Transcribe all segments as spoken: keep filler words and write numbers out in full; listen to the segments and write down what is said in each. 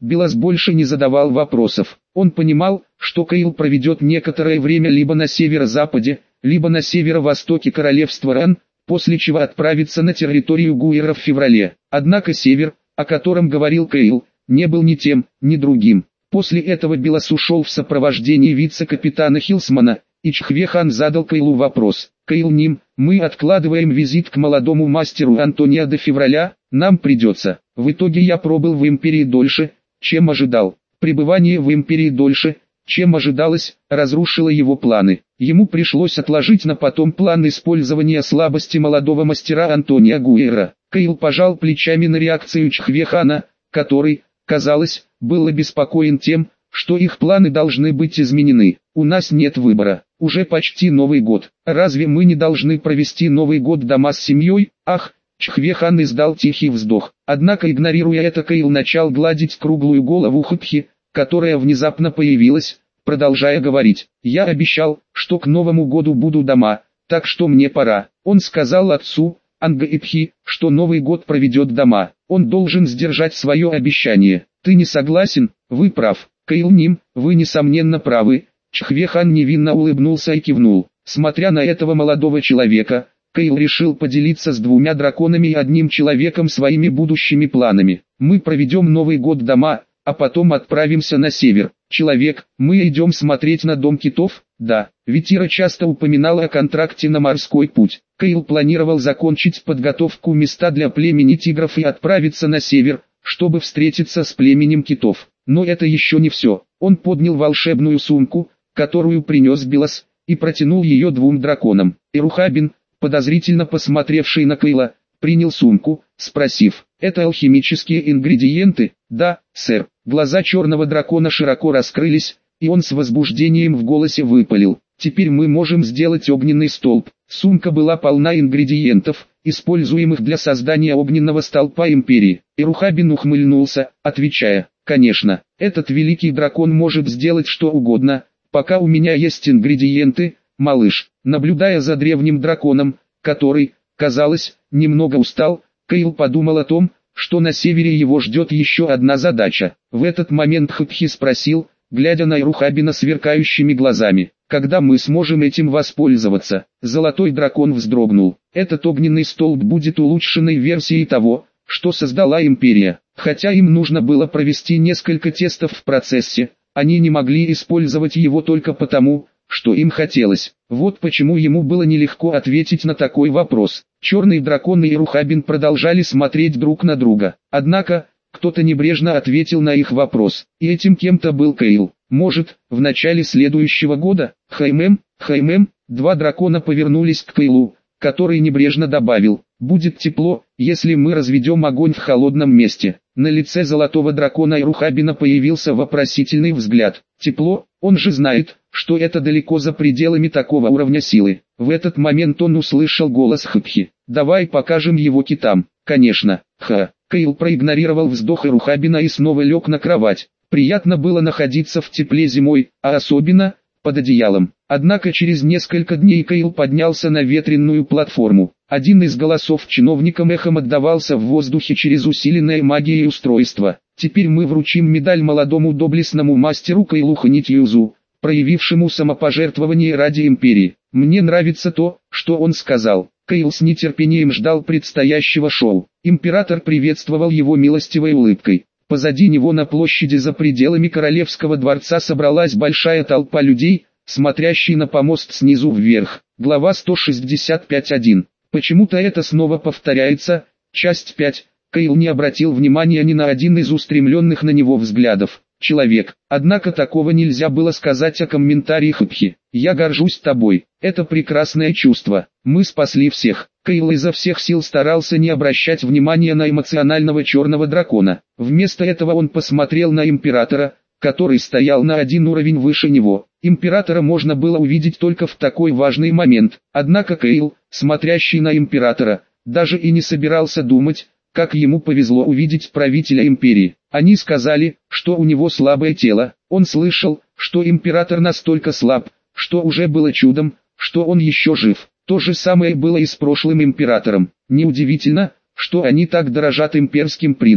Белас больше не задавал вопросов. Он понимал, что Кейл проведет некоторое время либо на северо-западе, либо на северо-востоке королевства Ран, после чего отправится на территорию Гуэра в феврале. Однако север, о котором говорил Кейл, не был ни тем, ни другим. После этого Белас ушел в сопровождении вице-капитана Хилсмана, и Чхве-хан задал Кейлу вопрос. «Кейл Ним, мы откладываем визит к молодому мастеру Антонио до февраля, нам придется». В итоге я пробыл в империи дольше, чем ожидал. Пребывание в империи дольше, чем ожидалось, разрушило его планы. Ему пришлось отложить на потом план использования слабости молодого мастера Антонио Гуэра. Кейл пожал плечами на реакцию Чхве-хана, который, казалось, был обеспокоен тем, что их планы должны быть изменены. «У нас нет выбора. Уже почти Новый год. Разве мы не должны провести Новый год дома с семьей?» «Ах!» Чхве-хан издал тихий вздох. Однако, игнорируя это, Кейл начал гладить круглую голову Хупхи, которая внезапно появилась, продолжая говорить. «Я обещал, что к Новому году буду дома, так что мне пора». Он сказал отцу, Анга-Ипхи, что Новый год проведет дома. Он должен сдержать свое обещание. «Ты не согласен?» «Вы прав. Кейл Ним, вы несомненно правы». Чхве-хан невинно улыбнулся и кивнул. Смотря на этого молодого человека, Кейл решил поделиться с двумя драконами и одним человеком своими будущими планами. «Мы проведем Новый год дома, а потом отправимся на север. Человек, мы идем смотреть на дом китов?» «Да». Витира часто упоминала о контракте на морской путь. Кейл планировал закончить подготовку места для племени тигров и отправиться на север, чтобы встретиться с племенем китов. Но это еще не все. Он поднял волшебную сумку, которую принес Белас, и протянул ее двум драконам. Эрухабин, подозрительно посмотревший на Кейла, принял сумку, спросив: «Это алхимические ингредиенты?» «Да, сэр». Глаза черного дракона широко раскрылись, и он с возбуждением в голосе выпалил: «Теперь мы можем сделать огненный столб». Сумка была полна ингредиентов, используемых для создания огненного столпа империи. Эрухабин ухмыльнулся, отвечая: «Конечно, этот великий дракон может сделать что угодно, пока у меня есть ингредиенты, малыш». Наблюдая за древним драконом, который, казалось, немного устал, Кейл подумал о том, что на севере его ждет еще одна задача. В этот момент Хупхи спросил, глядя на Эрухабина сверкающими глазами: «Когда мы сможем этим воспользоваться?» Золотой дракон вздрогнул. «Этот огненный столб будет улучшенной версией того, что создала империя. Хотя им нужно было провести несколько тестов в процессе, они не могли использовать его только потому, что им хотелось». Вот почему ему было нелегко ответить на такой вопрос. Черный дракон и Эрухабин продолжали смотреть друг на друга. Однако, кто-то небрежно ответил на их вопрос, и этим кем-то был Кейл. «Может, в начале следующего года?» «Хаймем, Хаймем». Два дракона повернулись к Кейлу, который небрежно добавил: «Будет тепло, если мы разведем огонь в холодном месте». На лице золотого дракона Эрухабина появился вопросительный взгляд. «Тепло? Он же знает, что это далеко за пределами такого уровня силы». В этот момент он услышал голос Хупхи: «Давай покажем его китам». «Конечно, ха». Кейл проигнорировал вздох Эрухабина и снова лег на кровать. Приятно было находиться в тепле зимой, а особенно под одеялом. Однако через несколько дней Кейл поднялся на ветреную платформу. Один из голосов чиновникам эхом отдавался в воздухе через усиленное магией устройство. «Теперь мы вручим медаль молодому доблестному мастеру Кейлу Ханитьюзу, проявившему самопожертвование ради империи». «Мне нравится то, что он сказал». Кейл с нетерпением ждал предстоящего шоу. Император приветствовал его милостивой улыбкой. Позади него на площади за пределами королевского дворца собралась большая толпа людей, смотрящий на помост снизу вверх. Глава сто шестьдесят пять точка один. Почему-то это снова повторяется. Часть пять. Кейл не обратил внимания ни на один из устремленных на него взглядов. Человек. Однако такого нельзя было сказать о комментарии Хупхи. «Я горжусь тобой. Это прекрасное чувство. Мы спасли всех». Кейл изо всех сил старался не обращать внимания на эмоционального черного дракона. Вместо этого он посмотрел на императора, который стоял на один уровень выше него. Императора можно было увидеть только в такой важный момент. Однако Кейл, смотрящий на императора, даже и не собирался думать, как ему повезло увидеть правителя империи. Они сказали, что у него слабое тело. Он слышал, что император настолько слаб, что уже было чудом, что он еще жив. То же самое было и с прошлым императором. Неудивительно, что они так дорожат имперским принцем.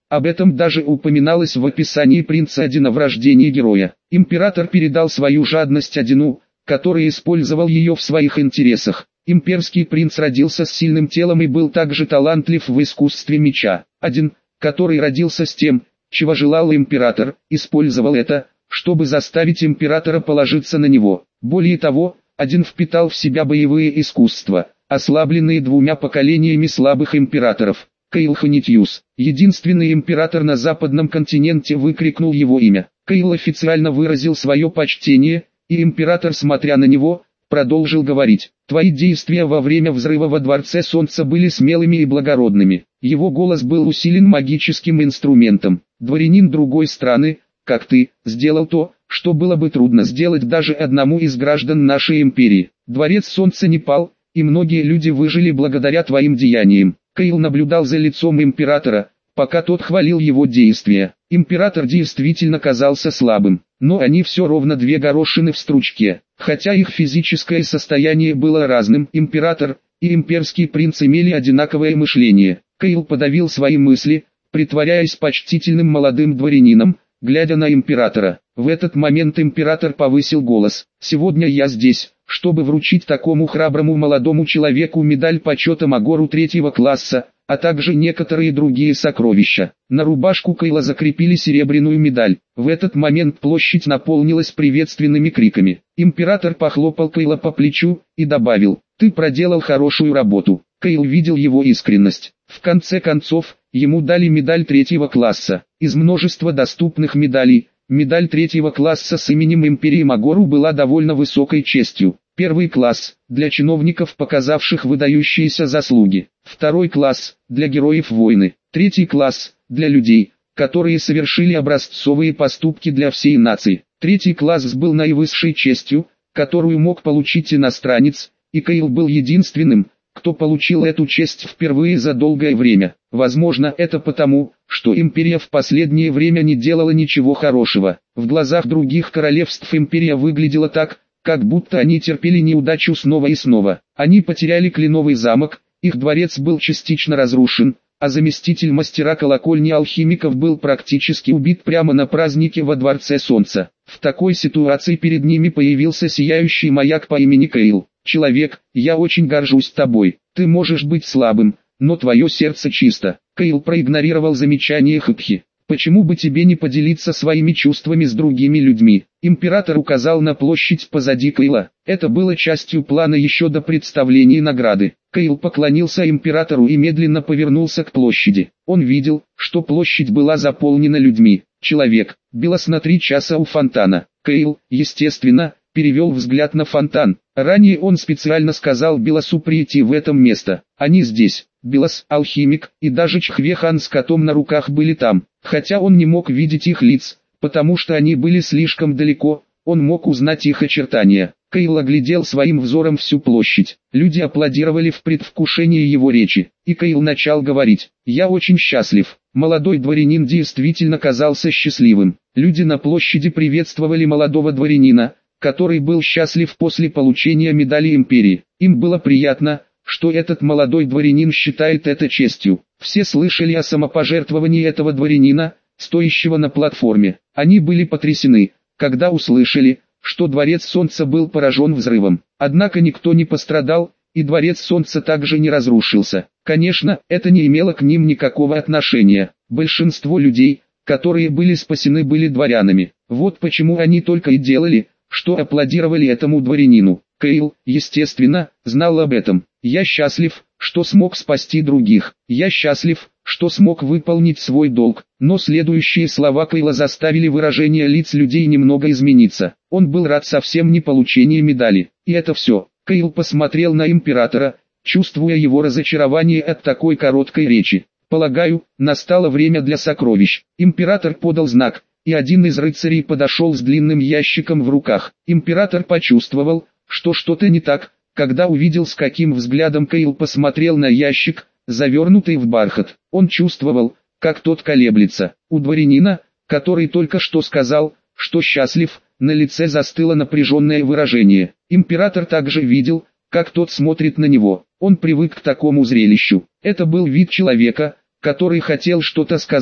Об этом даже упоминалось в описании принца Одина в рождении героя. Император передал свою жадность Одину, который использовал ее в своих интересах. Имперский принц родился с сильным телом и был также талантлив в искусстве меча. Один, который родился с тем, чего желал император, использовал это, чтобы заставить императора положиться на него. Более того, один впитал в себя боевые искусства, ослабленные двумя поколениями слабых императоров. Каил Ханитьюс, единственный император на западном континенте, выкрикнул его имя. Каил официально выразил свое почтение, и император, смотря на него, продолжил говорить: «Твои действия во время взрыва во Дворце Солнца были смелыми и благородными». Его голос был усилен магическим инструментом. «Дворянин другой страны, как ты, сделал то, что было бы трудно сделать даже одному из граждан нашей империи. Дворец Солнца не пал, и многие люди выжили благодаря твоим деяниям». Каил наблюдал за лицом императора, пока тот хвалил его действия. Император действительно казался слабым, но они все ровно две горошины в стручке. Хотя их физическое состояние было разным, император и имперский принц имели одинаковое мышление. Каил подавил свои мысли, притворяясь почтительным молодым дворянином, глядя на императора. В этот момент император повысил голос: «Сегодня я здесь, чтобы вручить такому храброму молодому человеку медаль почета Магору третьего класса, а также некоторые другие сокровища». На рубашку Каила закрепили серебряную медаль. В этот момент площадь наполнилась приветственными криками. Император похлопал Каила по плечу и добавил: «Ты проделал хорошую работу». Каил видел его искренность. В конце концов, ему дали медаль третьего класса. Из множества доступных медалей, медаль третьего класса с именем Империи Магору была довольно высокой честью. Первый класс – для чиновников, показавших выдающиеся заслуги. Второй класс – для героев войны. Третий класс – для людей, которые совершили образцовые поступки для всей нации. Третий класс был наивысшей честью, которую мог получить иностранец, и Каил был единственным, кто получил эту честь впервые за долгое время. Возможно, это потому, что империя в последнее время не делала ничего хорошего. В глазах других королевств империя выглядела так, как будто они терпели неудачу снова и снова. Они потеряли Кленовый замок, их дворец был частично разрушен, а заместитель мастера колокольни алхимиков был практически убит прямо на празднике во Дворце Солнца. В такой ситуации перед ними появился сияющий маяк по имени Каил. «Человек, я очень горжусь тобой. Ты можешь быть слабым, но твое сердце чисто». Каил проигнорировал замечание Хыпхи. «Почему бы тебе не поделиться своими чувствами с другими людьми?» Император указал на площадь позади Каила. Это было частью плана еще до представления награды. Каил поклонился императору и медленно повернулся к площади. Он видел, что площадь была заполнена людьми. «Человек, Белос на три часа у фонтана». Каил, естественно, перевел взгляд на фонтан. Ранее он специально сказал Белосу прийти в это место. Они здесь. Белос, алхимик, и даже Чхвехан с котом на руках были там. Хотя он не мог видеть их лиц, потому что они были слишком далеко, он мог узнать их очертания. Каил оглядел своим взором всю площадь. Люди аплодировали в предвкушении его речи, и Каил начал говорить: «Я очень счастлив». Молодой дворянин действительно казался счастливым. Люди на площади приветствовали молодого дворянина, который был счастлив после получения медали империи. Им было приятно, что этот молодой дворянин считает это честью. Все слышали о самопожертвовании этого дворянина, стоящего на платформе. Они были потрясены, когда услышали, что Дворец Солнца был поражен взрывом. Однако никто не пострадал, и Дворец Солнца также не разрушился. Конечно, это не имело к ним никакого отношения. Большинство людей, которые были спасены, были дворянами. Вот почему они только и делали, что аплодировали этому дворянину. Каил, естественно, знал об этом. «Я счастлив, что смог спасти других. Я счастлив, что смог выполнить свой долг». Но следующие слова Каила заставили выражение лиц людей немного измениться. Он был рад совсем не получению медали. И это все. Каил посмотрел на императора, чувствуя его разочарование от такой короткой речи. «Полагаю, настало время для сокровищ». Император подал знак, и один из рыцарей подошел с длинным ящиком в руках. Император почувствовал, что что-то не так, когда увидел, с каким взглядом Каил посмотрел на ящик, завернутый в бархат. Он чувствовал, как тот колеблется. У дворянина, который только что сказал, что счастлив, на лице застыло напряженное выражение. Император также видел, как тот смотрит на него. Он привык к такому зрелищу. Это был вид человека, который хотел что-то сказать,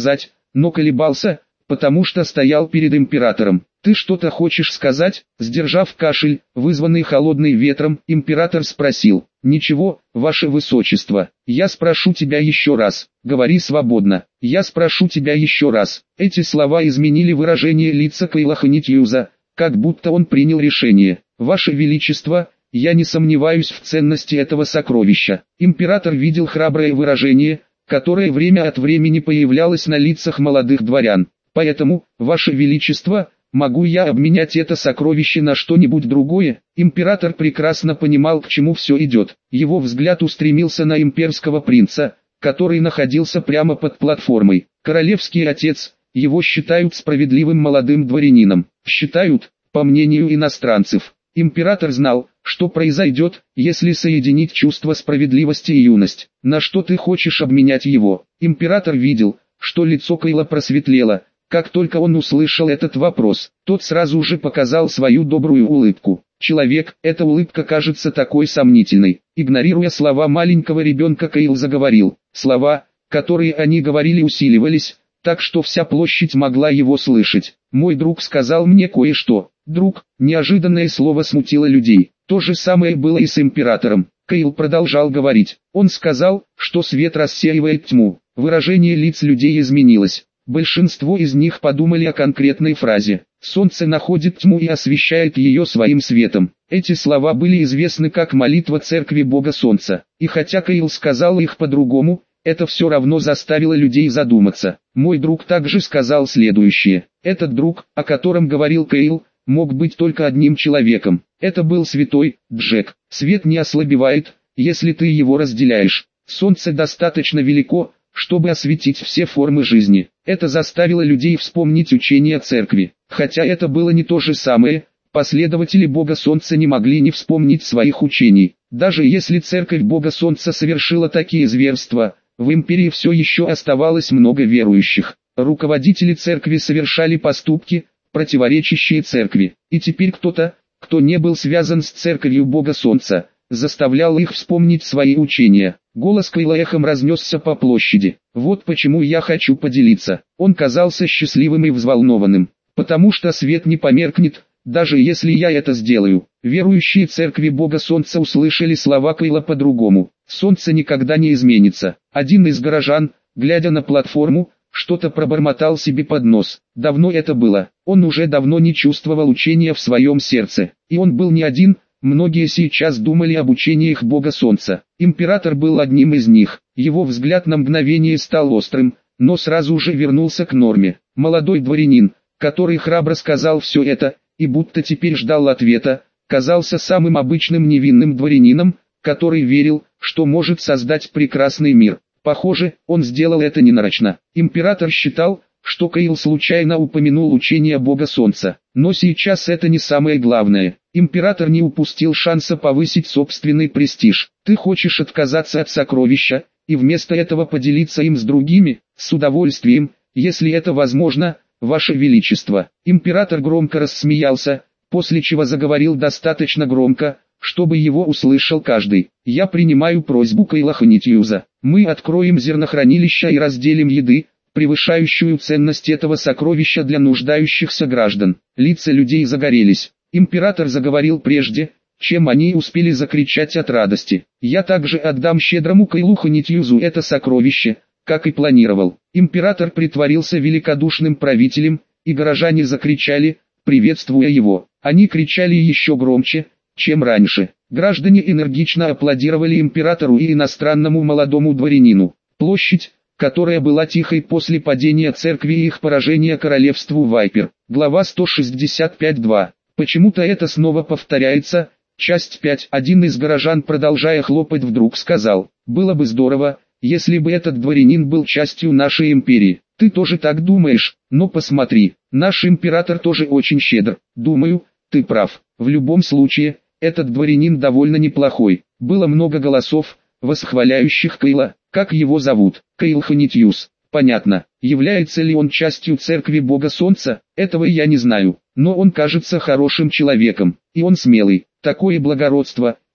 но колебался, потому что стоял перед императором. «Ты что-то хочешь сказать?» Сдержав кашель, вызванный холодным ветром, император спросил. «Ничего, ваше высочество, я спрошу тебя еще раз, говори свободно, я спрошу тебя еще раз». Эти слова изменили выражение лица Кайла Ханитьюза, как будто он принял решение. «Ваше величество, я не сомневаюсь в ценности этого сокровища». Император видел храброе выражение, которое время от времени появлялось на лицах молодых дворян. «Поэтому, ваше величество, могу я обменять это сокровище на что-нибудь другое?» Император прекрасно понимал, к чему все идет. Его взгляд устремился на имперского принца, который находился прямо под платформой. Королевский отец, его считают справедливым молодым дворянином. Считают, по мнению иностранцев. Император знал, что произойдет, если соединить чувство справедливости и юность. «На что ты хочешь обменять его?» Император видел, что лицо Кайла просветлело. Как только он услышал этот вопрос, тот сразу же показал свою добрую улыбку. «Человек, эта улыбка кажется такой сомнительной». Игнорируя слова маленького ребенка, Кайл заговорил. Слова, которые они говорили, усиливались, так что вся площадь могла его слышать. «Мой друг сказал мне кое-что». «Друг», неожиданное слово смутило людей. То же самое было и с императором. Кайл продолжал говорить. Он сказал, что свет рассеивает тьму. Выражение лиц людей изменилось. Большинство из них подумали о конкретной фразе. «Солнце находит тьму и освещает ее своим светом». Эти слова были известны как молитва церкви Бога Солнца. И хотя Кайл сказал их по-другому, это все равно заставило людей задуматься. Мой друг также сказал следующее. Этот друг, о котором говорил Кайл, мог быть только одним человеком. Это был святой Джек. Свет не ослабевает, если ты его разделяешь. Солнце достаточно велико, чтобы осветить все формы жизни. Это заставило людей вспомнить учение церкви. Хотя это было не то же самое, последователи Бога Солнца не могли не вспомнить своих учений. Даже если церковь Бога Солнца совершила такие зверства, в империи все еще оставалось много верующих. Руководители церкви совершали поступки, противоречащие церкви. И теперь кто-то, кто не был связан с церковью Бога Солнца, заставлял их вспомнить свои учения. Голос Кайла эхом разнесся по площади. «Вот почему я хочу поделиться». Он казался счастливым и взволнованным. «Потому что свет не померкнет, даже если я это сделаю». Верующие церкви Бога Солнца услышали слова Кайла по-другому. «Солнце никогда не изменится». Один из горожан, глядя на платформу, что-то пробормотал себе под нос. Давно это было. Он уже давно не чувствовал учения в своем сердце. И он был не один. Многие сейчас думали об учениях Бога Солнца. Император был одним из них. Его взгляд на мгновение стал острым, но сразу же вернулся к норме. Молодой дворянин, который храбро сказал все это, и будто теперь ждал ответа, казался самым обычным невинным дворянином, который верил, что может создать прекрасный мир. Похоже, он сделал это ненарочно. Император считал, что Кайл случайно упомянул учение Бога Солнца. Но сейчас это не самое главное. Император не упустил шанса повысить собственный престиж. «Ты хочешь отказаться от сокровища, и вместо этого поделиться им с другими?» «С удовольствием, если это возможно, Ваше Величество». Император громко рассмеялся, после чего заговорил достаточно громко, чтобы его услышал каждый. «Я принимаю просьбу Кайла Ханитьюза. Мы откроем зернохранилища и разделим еды, превышающую ценность этого сокровища для нуждающихся граждан». Лица людей загорелись. Император заговорил прежде, чем они успели закричать от радости. «Я также отдам щедрому Кайлу Ханитьюзу это сокровище, как и планировал». Император притворился великодушным правителем, и горожане закричали, приветствуя его. Они кричали еще громче, чем раньше. Граждане энергично аплодировали императору и иностранному молодому дворянину. Площадь, которая была тихой после падения церкви и их поражения королевству Вайпер. Глава сто шестьдесят пять два. Почему-то это снова повторяется. Часть пять. Один из горожан, продолжая хлопать, вдруг сказал: «Было бы здорово, если бы этот дворянин был частью нашей империи». «Ты тоже так думаешь? Но посмотри, наш император тоже очень щедр». «Думаю, ты прав. В любом случае, этот дворянин довольно неплохой». Было много голосов, восхваляющих Кайла. «Как его зовут?» «Кайл Ханитьюз». «Понятно. Является ли он частью церкви Бога Солнца?» «Этого я не знаю. Но он кажется хорошим человеком. И он смелый. Такое благородство,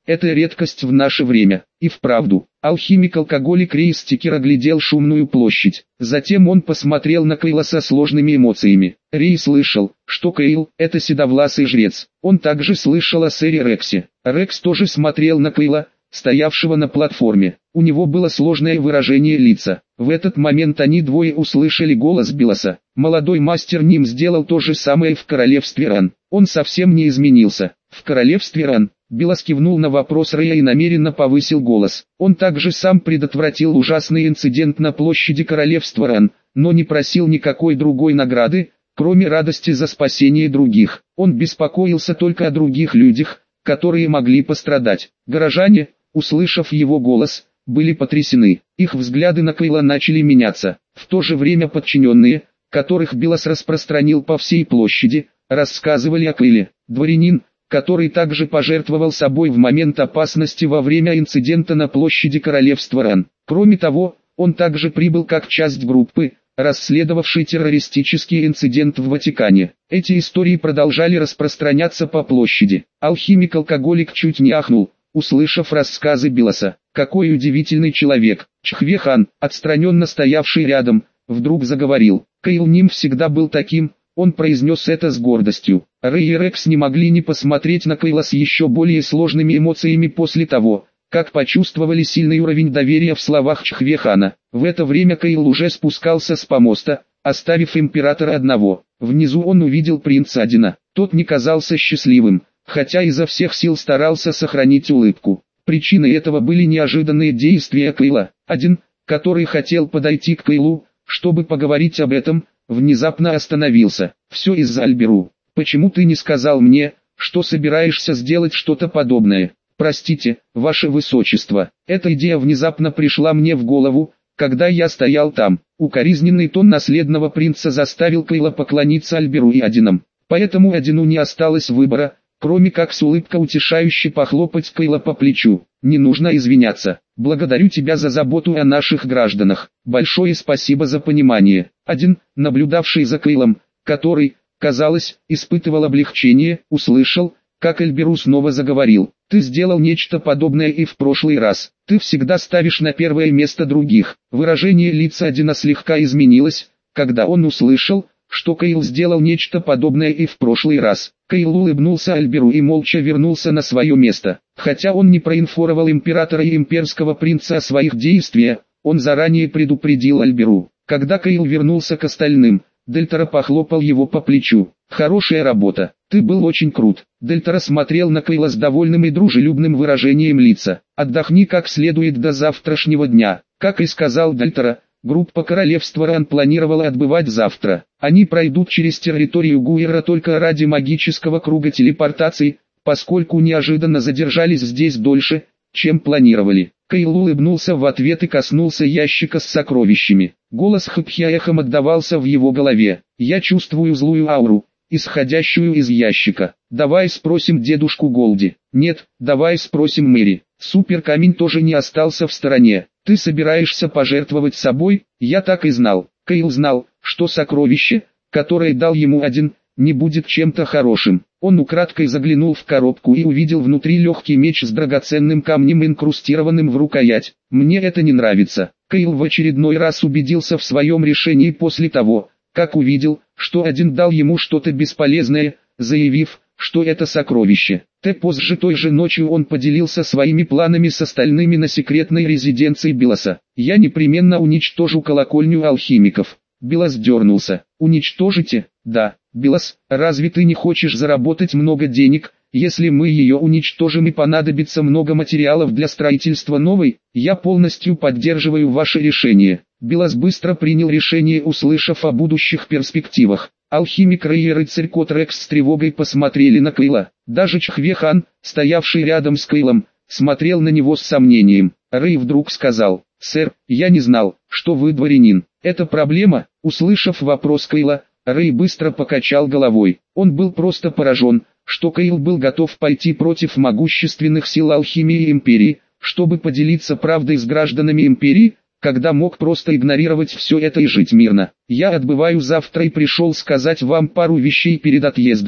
это редкость в наше время. И вправду, алхимик-алкоголик Рей Стикер оглядел шумную площадь. Затем он посмотрел на Кейла со сложными эмоциями. Рей слышал, что Кейл – это седовласый жрец. Он также слышал о сэре Рексе. Рекс тоже смотрел на Кейла, стоявшего на платформе. У него было сложное выражение лица. В этот момент они двое услышали голос Билоса. Молодой мастер Ним сделал то же самое в королевстве Ран. Он совсем не изменился. В королевстве Ран. Билос кивнул на вопрос Рэя и намеренно повысил голос. Он также сам предотвратил ужасный инцидент на площади королевства Ран, но не просил никакой другой награды, кроме радости за спасение других. Он беспокоился только о других людях, которые могли пострадать. Горожане, услышав его голос, были потрясены. Их взгляды на Кейла начали меняться. В то же время подчиненные, которых Билос распространил по всей площади, рассказывали о Кейле. Дворянин, который также пожертвовал собой в момент опасности во время инцидента на площади королевства Ран. Кроме того, он также прибыл как часть группы, расследовавшей террористический инцидент в Ватикане. Эти истории продолжали распространяться по площади. Алхимик-алкоголик чуть не ахнул, услышав рассказы Билоса. Какой удивительный человек! Чхве-хан, отстраненно стоявший рядом, вдруг заговорил. Кейл Ним всегда был таким. Он произнес это с гордостью. Рэй и Рекс не могли не посмотреть на Кейла с еще более сложными эмоциями после того, как почувствовали сильный уровень доверия в словах Чхве-хана. В это время Кейл уже спускался с помоста, оставив императора одного. Внизу он увидел принца Адина. Тот не казался счастливым, хотя изо всех сил старался сохранить улыбку. Причиной этого были неожиданные действия Кейла. Адин, который хотел подойти к Кейлу, чтобы поговорить об этом, внезапно остановился. Все из-за Альберу. Почему ты не сказал мне, что собираешься сделать что-то подобное? Простите, ваше высочество. Эта идея внезапно пришла мне в голову, когда я стоял там. Укоризненный тон наследного принца заставил Кейла поклониться Альберу и Адинам. Поэтому Адину не осталось выбора, кроме как с улыбкой утешающе похлопать Кейла по плечу. Не нужно извиняться. Благодарю тебя за заботу о наших гражданах. Большое спасибо за понимание. Адин, наблюдавший за Кейлом, который, казалось, испытывал облегчение, услышал, как Альберу снова заговорил. Ты сделал нечто подобное и в прошлый раз. Ты всегда ставишь на первое место других. Выражение лица Адина слегка изменилось, когда он услышал, что Кейл сделал нечто подобное и в прошлый раз. Кейл улыбнулся Альберу и молча вернулся на свое место. Хотя он не проинформировал императора и имперского принца о своих действиях, он заранее предупредил Альберу. Когда Кейл вернулся к остальным, Дельтара похлопал его по плечу. «Хорошая работа, ты был очень крут». Дельтара смотрел на Кейла с довольным и дружелюбным выражением лица. «Отдохни как следует до завтрашнего дня». Как и сказал Дельтара, группа королевства Ран планировала отбывать завтра. Они пройдут через территорию Гуэра только ради магического круга телепортации, поскольку неожиданно задержались здесь дольше, чем планировали. Кейл улыбнулся в ответ и коснулся ящика с сокровищами. Голос Хэпхя эхом отдавался в его голове. «Я чувствую злую ауру, исходящую из ящика. Давай спросим дедушку Голди». «Нет, давай спросим Мэри». Суперкамень тоже не остался в стороне. «Ты собираешься пожертвовать собой?» «Я так и знал». Кейл знал, что сокровище, которое дал ему Один, не будет чем-то хорошим. Он украдкой заглянул в коробку и увидел внутри легкий меч с драгоценным камнем, инкрустированным в рукоять. «Мне это не нравится». Кейл в очередной раз убедился в своем решении после того, как увидел, что Один дал ему что-то бесполезное, заявив, что это сокровище. Т позже той же ночью он поделился своими планами с остальными на секретной резиденции Билоса. «Я непременно уничтожу колокольню алхимиков». Билос дернулся. «Уничтожите?» «Да». «Билос, разве ты не хочешь заработать много денег, если мы ее уничтожим и понадобится много материалов для строительства новой?» «Я полностью поддерживаю ваше решение». Билос быстро принял решение, услышав о будущих перспективах. Алхимик Рэй и рыцарь Кот Рекс с тревогой посмотрели на Кейла. Даже Чхве-хан, стоявший рядом с Кейлом, смотрел на него с сомнением. Рэй вдруг сказал: «Сэр, я не знал, что вы дворянин. Это проблема?» Услышав вопрос Кейла, Рэй быстро покачал головой. Он был просто поражен, что Кейл был готов пойти против могущественных сил алхимии Империи, чтобы поделиться правдой с гражданами Империи, когда мог просто игнорировать все это и жить мирно. «Я отбываю завтра и пришел сказать вам пару вещей перед отъездом.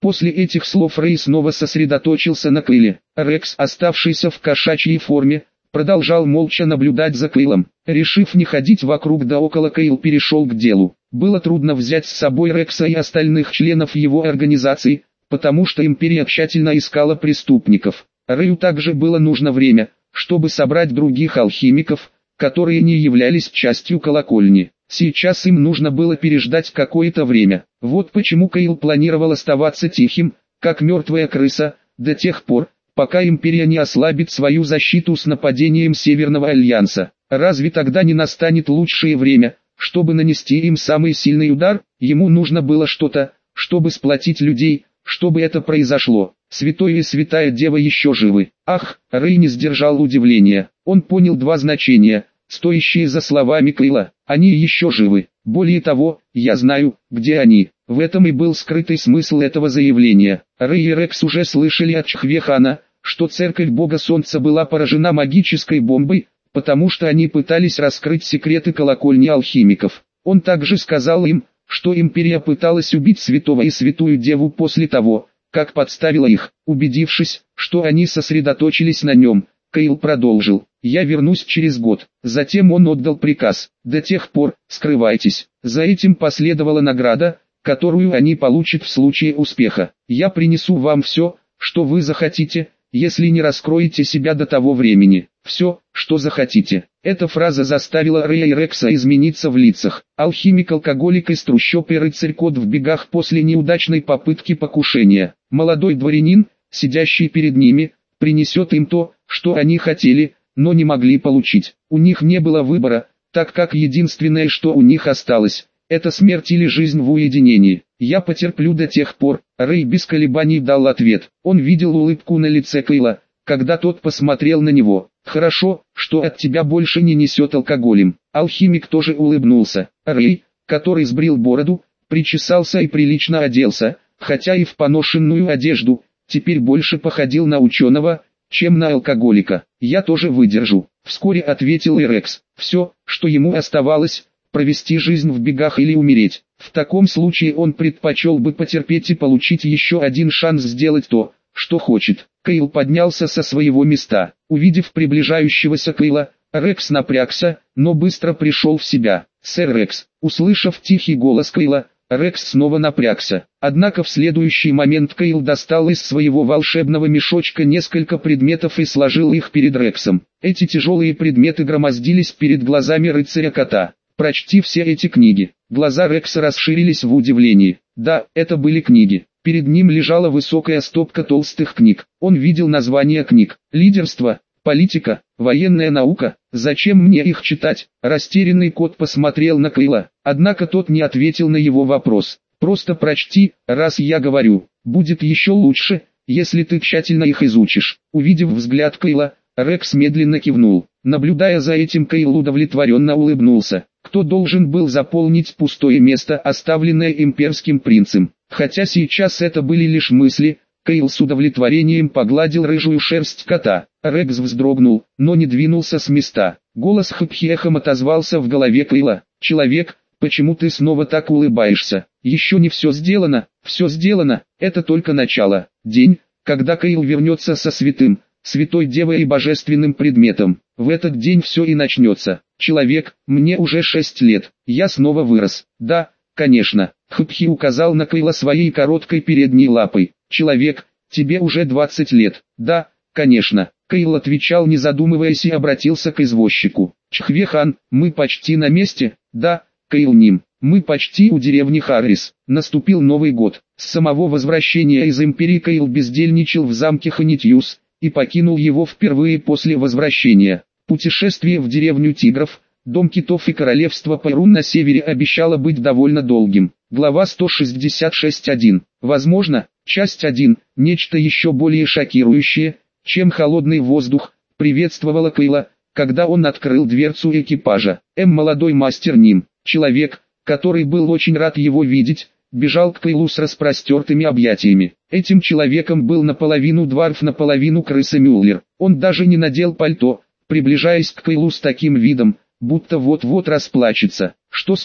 После этих слов Рэй снова сосредоточился на Кейле. Рекс, оставшийся в кошачьей форме, продолжал молча наблюдать за Кейлом. Решив не ходить вокруг да около, Кейл перешел к делу. Было трудно взять с собой Рекса и остальных членов его организации, потому что Империя тщательно искала преступников. Рэю также было нужно время, чтобы собрать других алхимиков, которые не являлись частью колокольни. Сейчас им нужно было переждать какое-то время. Вот почему Кейл планировал оставаться тихим, как мертвая крыса, до тех пор, пока Империя не ослабит свою защиту с нападением Северного Альянса. Разве тогда не настанет лучшее время, чтобы нанести им самый сильный удар? Ему нужно было что-то, чтобы сплотить людей, чтобы это произошло. Святой и Святая Дева еще живы. Ах, Рэй не сдержал удивления. Он понял два значения, стоящие за словами Кейла. Они еще живы. Более того, я знаю, где они. В этом и был скрытый смысл этого заявления. Рэй и Рекс уже слышали от Чхвехана, что церковь Бога Солнца была поражена магической бомбой, потому что они пытались раскрыть секреты колокольни алхимиков. Он также сказал им, что Империя пыталась убить Святого и Святую Деву после того, как подставила их. Убедившись, что они сосредоточились на нем, Кейл продолжил: «Я вернусь через год». Затем он отдал приказ: «До тех пор, скрывайтесь». За этим последовала награда, которую они получат в случае успеха. «Я принесу вам все, что вы захотите, если не раскроете себя до того времени. Все, что захотите». Эта фраза заставила Рэя и Рекса измениться в лицах. Алхимик-алкоголик из трущоб и рыцарь-кот в бегах после неудачной попытки покушения. Молодой дворянин, сидящий перед ними, принесет им то, что они хотели, но не могли получить. У них не было выбора, так как единственное, что у них осталось, это смерть или жизнь в уединении. «Я потерплю до тех пор», — Рэй без колебаний дал ответ. Он видел улыбку на лице Кейла, когда тот посмотрел на него. «Хорошо, что от тебя больше не несет алкоголем». Алхимик тоже улыбнулся. Рэй, который сбрил бороду, причесался и прилично оделся, хотя и в поношенную одежду, теперь больше походил на ученого, чем на алкоголика. «Я тоже выдержу», — вскоре ответил и Рекс. Все, что ему оставалось, провести жизнь в бегах или умереть. В таком случае он предпочел бы потерпеть и получить еще один шанс сделать то, что хочет. Кейл поднялся со своего места. Увидев приближающегося Кейла, Рекс напрягся, но быстро пришел в себя. «Сэр Рекс», услышав тихий голос Кейла, Рекс снова напрягся. Однако в следующий момент Кейл достал из своего волшебного мешочка несколько предметов и сложил их перед Рексом. Эти тяжелые предметы громоздились перед глазами рыцаря-кота. «Прочти все эти книги». Глаза Рекса расширились в удивлении. Да, это были книги. Перед ним лежала высокая стопка толстых книг. Он видел названия книг: «Лидерство», «Политика», «Военная наука». «Зачем мне их читать?» Растерянный кот посмотрел на Кейла, однако тот не ответил на его вопрос. «Просто прочти, раз я говорю. Будет еще лучше, если ты тщательно их изучишь». Увидев взгляд Кейла, Рекс медленно кивнул. Наблюдая за этим, Кейл удовлетворенно улыбнулся. Кто должен был заполнить пустое место, оставленное имперским принцем? Хотя сейчас это были лишь мысли, Кейл с удовлетворением погладил рыжую шерсть кота. Рекс вздрогнул, но не двинулся с места. Голос Хапхехом отозвался в голове Кейла. «Человек, почему ты снова так улыбаешься? Еще не все сделано, все сделано, это только начало». День, когда Кейл вернется со святым, Святой Девой и божественным предметом. В этот день все и начнется. «Человек, мне уже шесть лет, я снова вырос». «Да, конечно», Хапхи указал на Кейла своей короткой передней лапой. «Человек, тебе уже двадцать лет». «Да, конечно», Кейл отвечал, не задумываясь, и обратился к извозчику. «Чхвехан, мы почти на месте?» «Да, Кейл Ним, мы почти у деревни Харрис». Наступил Новый год. С самого возвращения из Империи Кейл бездельничал в замке Ханитьюс и покинул его впервые после возвращения. Путешествие в деревню тигров, дом китов и королевство Пайрун на севере обещало быть довольно долгим. Глава сто шестьдесят шесть точка один. Возможно, часть один, нечто еще более шокирующее, чем холодный воздух, приветствовала Кейла, когда он открыл дверцу экипажа. М. Молодой мастер Ним, человек, который был очень рад его видеть, бежал к Кейлу с распростертыми объятиями. Этим человеком был наполовину дварф, наполовину крыса Мюллер. Он даже не надел пальто, приближаясь к Кейлу с таким видом, будто вот-вот расплачется. «Что с ним?»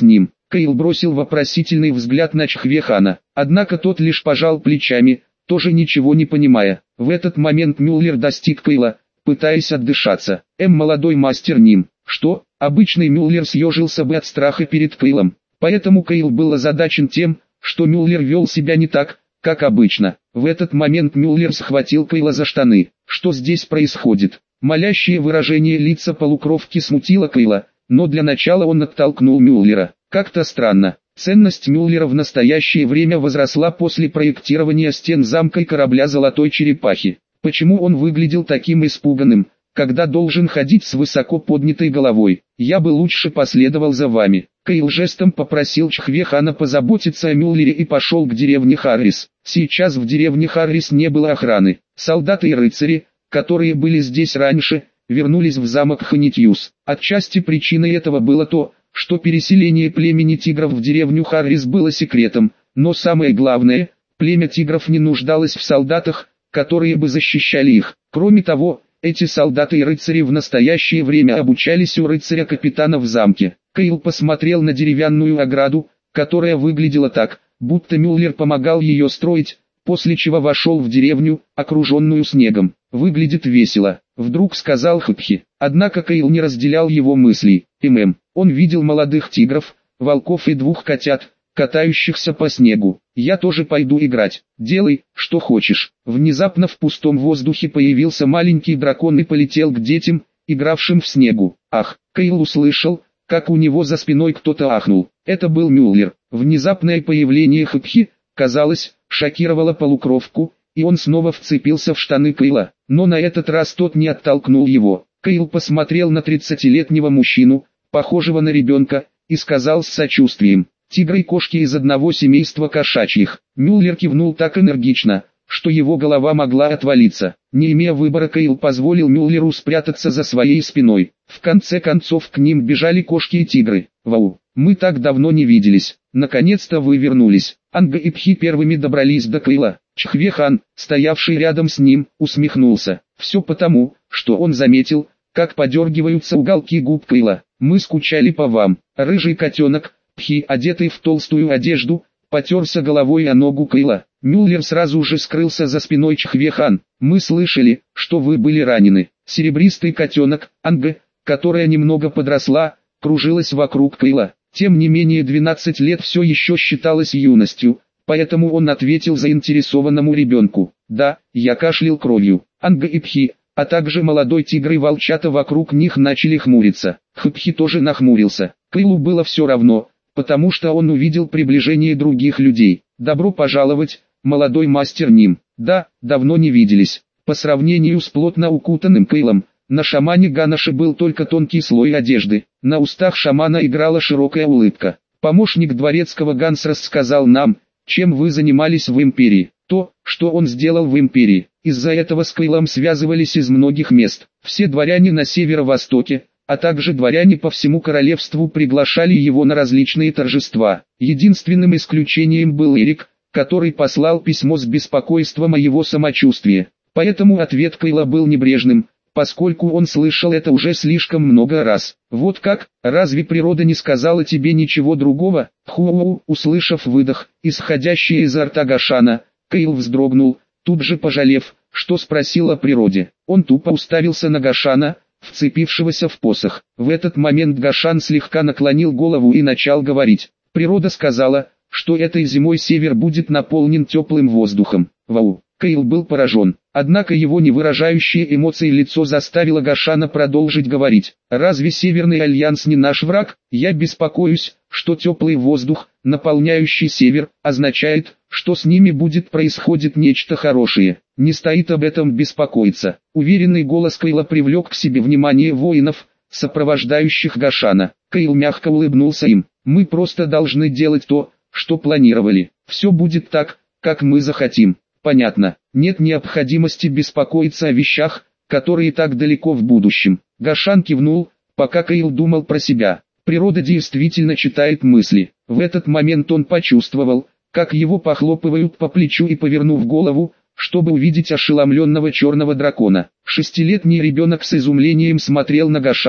Кейл бросил вопросительный взгляд на Чхвехана, однако тот лишь пожал плечами, тоже ничего не понимая. В этот момент Мюллер достиг Кейла, пытаясь отдышаться. М. Молодой мастер Ним. Что? Обычный Мюллер съежился бы от страха перед Кейлом. Поэтому Кейл был озадачен тем, что Мюллер вел себя не так, как обычно. В этот момент Мюллер схватил Кейла за штаны. Что здесь происходит? Молящее выражение лица полукровки смутило Кейла, но для начала он оттолкнул Мюллера. Как-то странно. Ценность Мюллера в настоящее время возросла после проектирования стен замка и корабля Золотой Черепахи. Почему он выглядел таким испуганным, когда должен ходить с высоко поднятой головой? Я бы лучше последовал за вами. Кейл жестом попросил Чхвехана позаботиться о Мюллере и пошел к деревне Харрис. Сейчас в деревне Харрис не было охраны. Солдаты и рыцари, которые были здесь раньше, вернулись в замок Ханитьюс. Отчасти причиной этого было то, что переселение племени тигров в деревню Харрис было секретом, но самое главное, племя тигров не нуждалось в солдатах, которые бы защищали их. Кроме того, эти солдаты и рыцари в настоящее время обучались у рыцаря-капитана в замке. Кейл посмотрел на деревянную ограду, которая выглядела так, будто Мюллер помогал ее строить, после чего вошел в деревню, окруженную снегом. «Выглядит весело», — вдруг сказал Хапхи. Однако Кейл не разделял его мыслей. ММ. Он видел молодых тигров, волков и двух котят, катающихся по снегу. «Я тоже пойду играть. Делай, что хочешь». Внезапно в пустом воздухе появился маленький дракон и полетел к детям, игравшим в снегу. Ах! Кейл услышал, как у него за спиной кто-то ахнул. Это был Мюллер. Внезапное появление Хапхи, казалось, шокировало полукровку, и он снова вцепился в штаны Кейла, но на этот раз тот не оттолкнул его. Кейл посмотрел на тридцатилетнего мужчину, похожего на ребенка, и сказал с сочувствием: «Тигры и кошки из одного семейства кошачьих». Мюллер кивнул так энергично, что его голова могла отвалиться. Не имея выбора, Кейл позволил Мюллеру спрятаться за своей спиной. В конце концов к ним бежали кошки и тигры. «Вау, мы так давно не виделись. Наконец-то вы вернулись». Анга и Пхи первыми добрались до Кейла. Чхвехан, стоявший рядом с ним, усмехнулся. Все потому, что он заметил, как подергиваются уголки губ Кейла. «Мы скучали по вам». Рыжий котенок, Пхи, одетый в толстую одежду, потерся головой о ногу Кейла. Мюллер сразу же скрылся за спиной Чхвехан. «Мы слышали, что вы были ранены». Серебристый котенок, Анга, которая немного подросла, кружилась вокруг Кейла. Тем не менее двенадцать лет все еще считалось юностью, поэтому он ответил заинтересованному ребенку: «Да, я кашлял кровью». Анга и Пхи, а также молодой тигр и волчата вокруг них начали хмуриться. Хапхи тоже нахмурился. Кейлу было все равно, потому что он увидел приближение других людей. «Добро пожаловать, молодой мастер Ним». «Да, давно не виделись». По сравнению с плотно укутанным Кейлом, на шамане Ганаше был только тонкий слой одежды. На устах шамана играла широкая улыбка. «Помощник дворецкого Ганс рассказал нам, чем вы занимались в Империи. То, что он сделал в Империи. Из-за этого с Кейлом связывались из многих мест. Все дворяне на северо-востоке, а также дворяне по всему королевству приглашали его на различные торжества. Единственным исключением был Эрик, который послал письмо с беспокойством о его самочувствии. Поэтому ответ Кейла был небрежным, поскольку он слышал это уже слишком много раз. «Вот как? Разве природа не сказала тебе ничего другого?» Ху-у, услышав выдох, исходящий изо рта Гашана, Кейл вздрогнул, тут же пожалев, что спросил о природе. Он тупо уставился на Гашана, вцепившегося в посох. В этот момент Гашан слегка наклонил голову и начал говорить. «Природа сказала, что этой зимой север будет наполнен теплым воздухом». Вау! Кейл был поражен. Однако его невыражающее эмоции лицо заставило Гашана продолжить говорить. «Разве Северный Альянс не наш враг? Я беспокоюсь, что теплый воздух, наполняющий север, означает, что с ними будет происходить нечто хорошее. Не стоит об этом беспокоиться». Уверенный голос Кейла привлек к себе внимание воинов, сопровождающих Гашана. Кейл мягко улыбнулся им. «Мы просто должны делать то, что планировали. Все будет так, как мы захотим». «Понятно. Нет необходимости беспокоиться о вещах, которые так далеко в будущем». Гашан кивнул, пока Кейл думал про себя. Природа действительно читает мысли. В этот момент он почувствовал, как его похлопывают по плечу, и повернув голову, чтобы увидеть ошеломленного черного дракона. Шестилетний ребенок с изумлением смотрел на Гашана.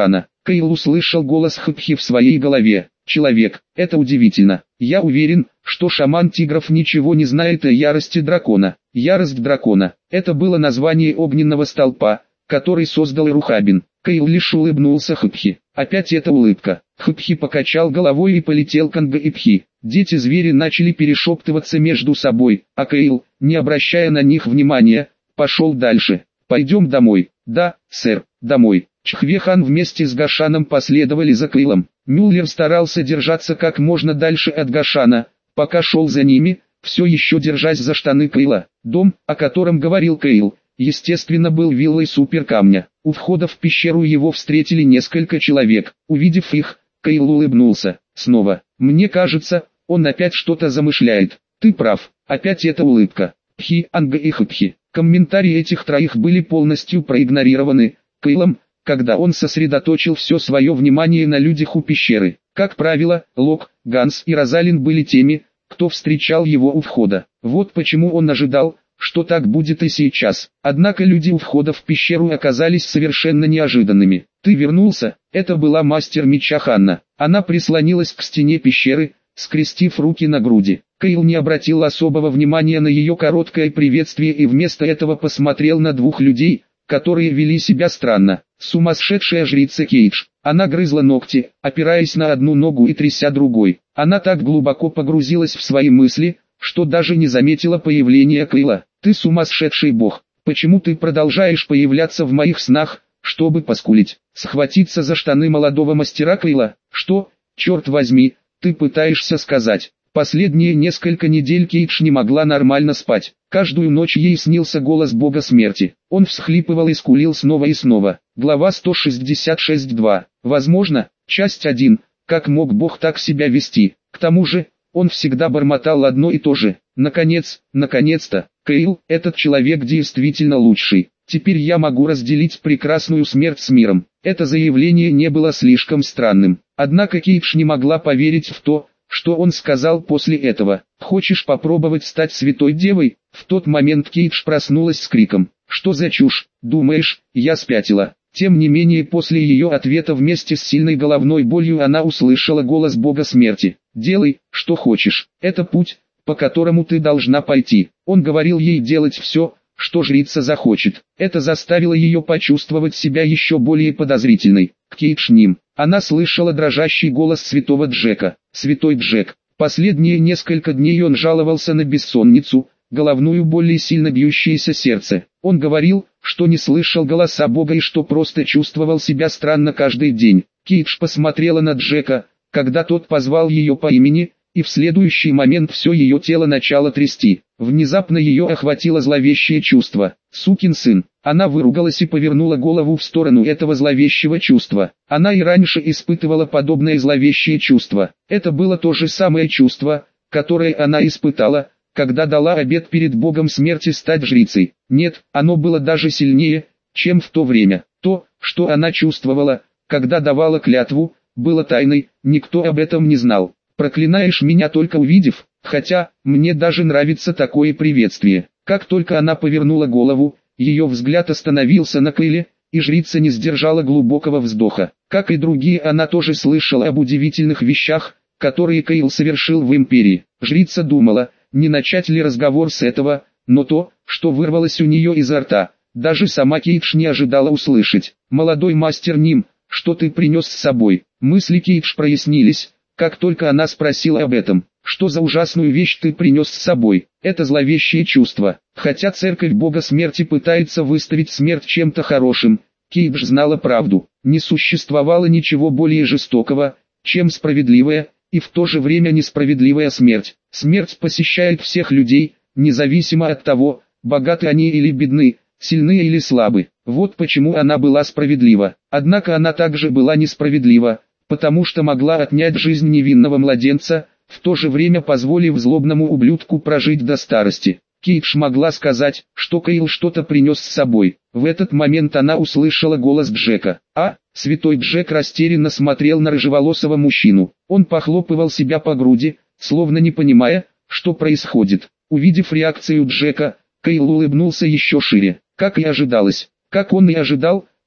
Кейл услышал голос Хпхи в своей голове. «Человек, это удивительно. Я уверен, что шаман тигров ничего не знает о ярости дракона». Ярость дракона – это было название огненного столпа, который создал Ирухабин. Кейл лишь улыбнулся Хпхи. Опять эта улыбка. Хпхи покачал головой и полетел к Анга-Ипхи. Дети-звери начали перешептываться между собой, а Кейл, не обращая на них внимания, пошел дальше. «Пойдем домой». «Да, сэр, домой». Чхвехан вместе с Гашаном последовали за Кейлом. Мюллер старался держаться как можно дальше от Гашана, пока шел за ними, все еще держась за штаны Кейла. Дом, о котором говорил Кейл, естественно, был виллой суперкамня. У входа в пещеру его встретили несколько человек. Увидев их, Кейл улыбнулся. Снова. «Мне кажется, он опять что-то замышляет». «Ты прав, опять эта улыбка». Пхи, Анга и Хпхи. Комментарии этих троих были полностью проигнорированы Кейлом, когда он сосредоточил все свое внимание на людях у пещеры. Как правило, Лок, Ганс и Розалин были теми, кто встречал его у входа. Вот почему он ожидал, что так будет и сейчас. Однако люди у входа в пещеру оказались совершенно неожиданными. «Ты вернулся?» Это была мастер меча Ханна. Она прислонилась к стене пещеры, скрестив руки на груди. Кейл не обратил особого внимания на ее короткое приветствие и вместо этого посмотрел на двух людей, которые вели себя странно. Сумасшедшая жрица Кейдж. Она грызла ногти, опираясь на одну ногу и тряся другой. Она так глубоко погрузилась в свои мысли, что даже не заметила появления Кейла. «Ты сумасшедший бог. Почему ты продолжаешь появляться в моих снах, чтобы поскулить?» Схватиться за штаны молодого мастера Кейла? «Что, черт возьми, ты пытаешься сказать?» Последние несколько недель Кейдж не могла нормально спать. Каждую ночь ей снился голос бога смерти. Он всхлипывал и скулил снова и снова. Глава сто шестьдесят шесть два. Возможно, часть один. Как мог бог так себя вести? К тому же, он всегда бормотал одно и то же. Наконец, наконец-то, Кейл, этот человек действительно лучший. Теперь я могу разделить прекрасную смерть с миром. Это заявление не было слишком странным. Однако Кейдж не могла поверить в то, что он сказал после этого. «Хочешь попробовать стать святой девой?» В тот момент Кейдж проснулась с криком. «Что за чушь? Думаешь, я спятила?» Тем не менее, после ее ответа вместе с сильной головной болью она услышала голос бога смерти. «Делай, что хочешь. Это путь, по которому ты должна пойти». Он говорил ей делать все, что жрица захочет. Это заставило ее почувствовать себя еще более подозрительной. К Кейдж ним. Она слышала дрожащий голос святого Джека. «Святой Джек». Последние несколько дней он жаловался на бессонницу, головную боль и сильно бьющееся сердце. Он говорил, что не слышал голоса Бога и что просто чувствовал себя странно каждый день. Кейдж посмотрела на Джека, когда тот позвал ее по имени, и в следующий момент все ее тело начало трясти. Внезапно ее охватило зловещее чувство. «Сукин сын». Она выругалась и повернула голову в сторону этого зловещего чувства. Она и раньше испытывала подобное зловещее чувство. Это было то же самое чувство, которое она испытала, когда дала обет перед богом смерти стать жрицей. Нет, оно было даже сильнее, чем в то время. То, что она чувствовала, когда давала клятву, было тайной, никто об этом не знал. «Проклинаешь меня только увидев?» Хотя, мне даже нравится такое приветствие. Как только она повернула голову, ее взгляд остановился на Кейле, и жрица не сдержала глубокого вздоха. Как и другие, она тоже слышала об удивительных вещах, которые Кейл совершил в Империи. Жрица думала, не начать ли разговор с этого, но то, что вырвалось у нее изо рта, даже сама Кейдж не ожидала услышать. «Молодой мастер Ним, что ты принес с собой?» Мысли Кейдж прояснились, как только она спросила об этом. «Что за ужасную вещь ты принес с собой?» Это зловещее чувство. Хотя церковь бога смерти пытается выставить смерть чем-то хорошим, Кейдж знала правду. Не существовало ничего более жестокого, чем справедливая, и в то же время несправедливая смерть. Смерть посещает всех людей, независимо от того, богаты они или бедны, сильны или слабы. Вот почему она была справедлива. Однако она также была несправедлива, потому что могла отнять жизнь невинного младенца, в то же время позволив злобному ублюдку прожить до старости. Кейдж могла сказать, что Кейл что-то принес с собой. В этот момент она услышала голос Джека. А, святой Джек растерянно смотрел на рыжеволосого мужчину. Он похлопывал себя по груди, словно не понимая, что происходит. Увидев реакцию Джека, Кейл улыбнулся еще шире. Как и ожидалось. Как он и ожидал,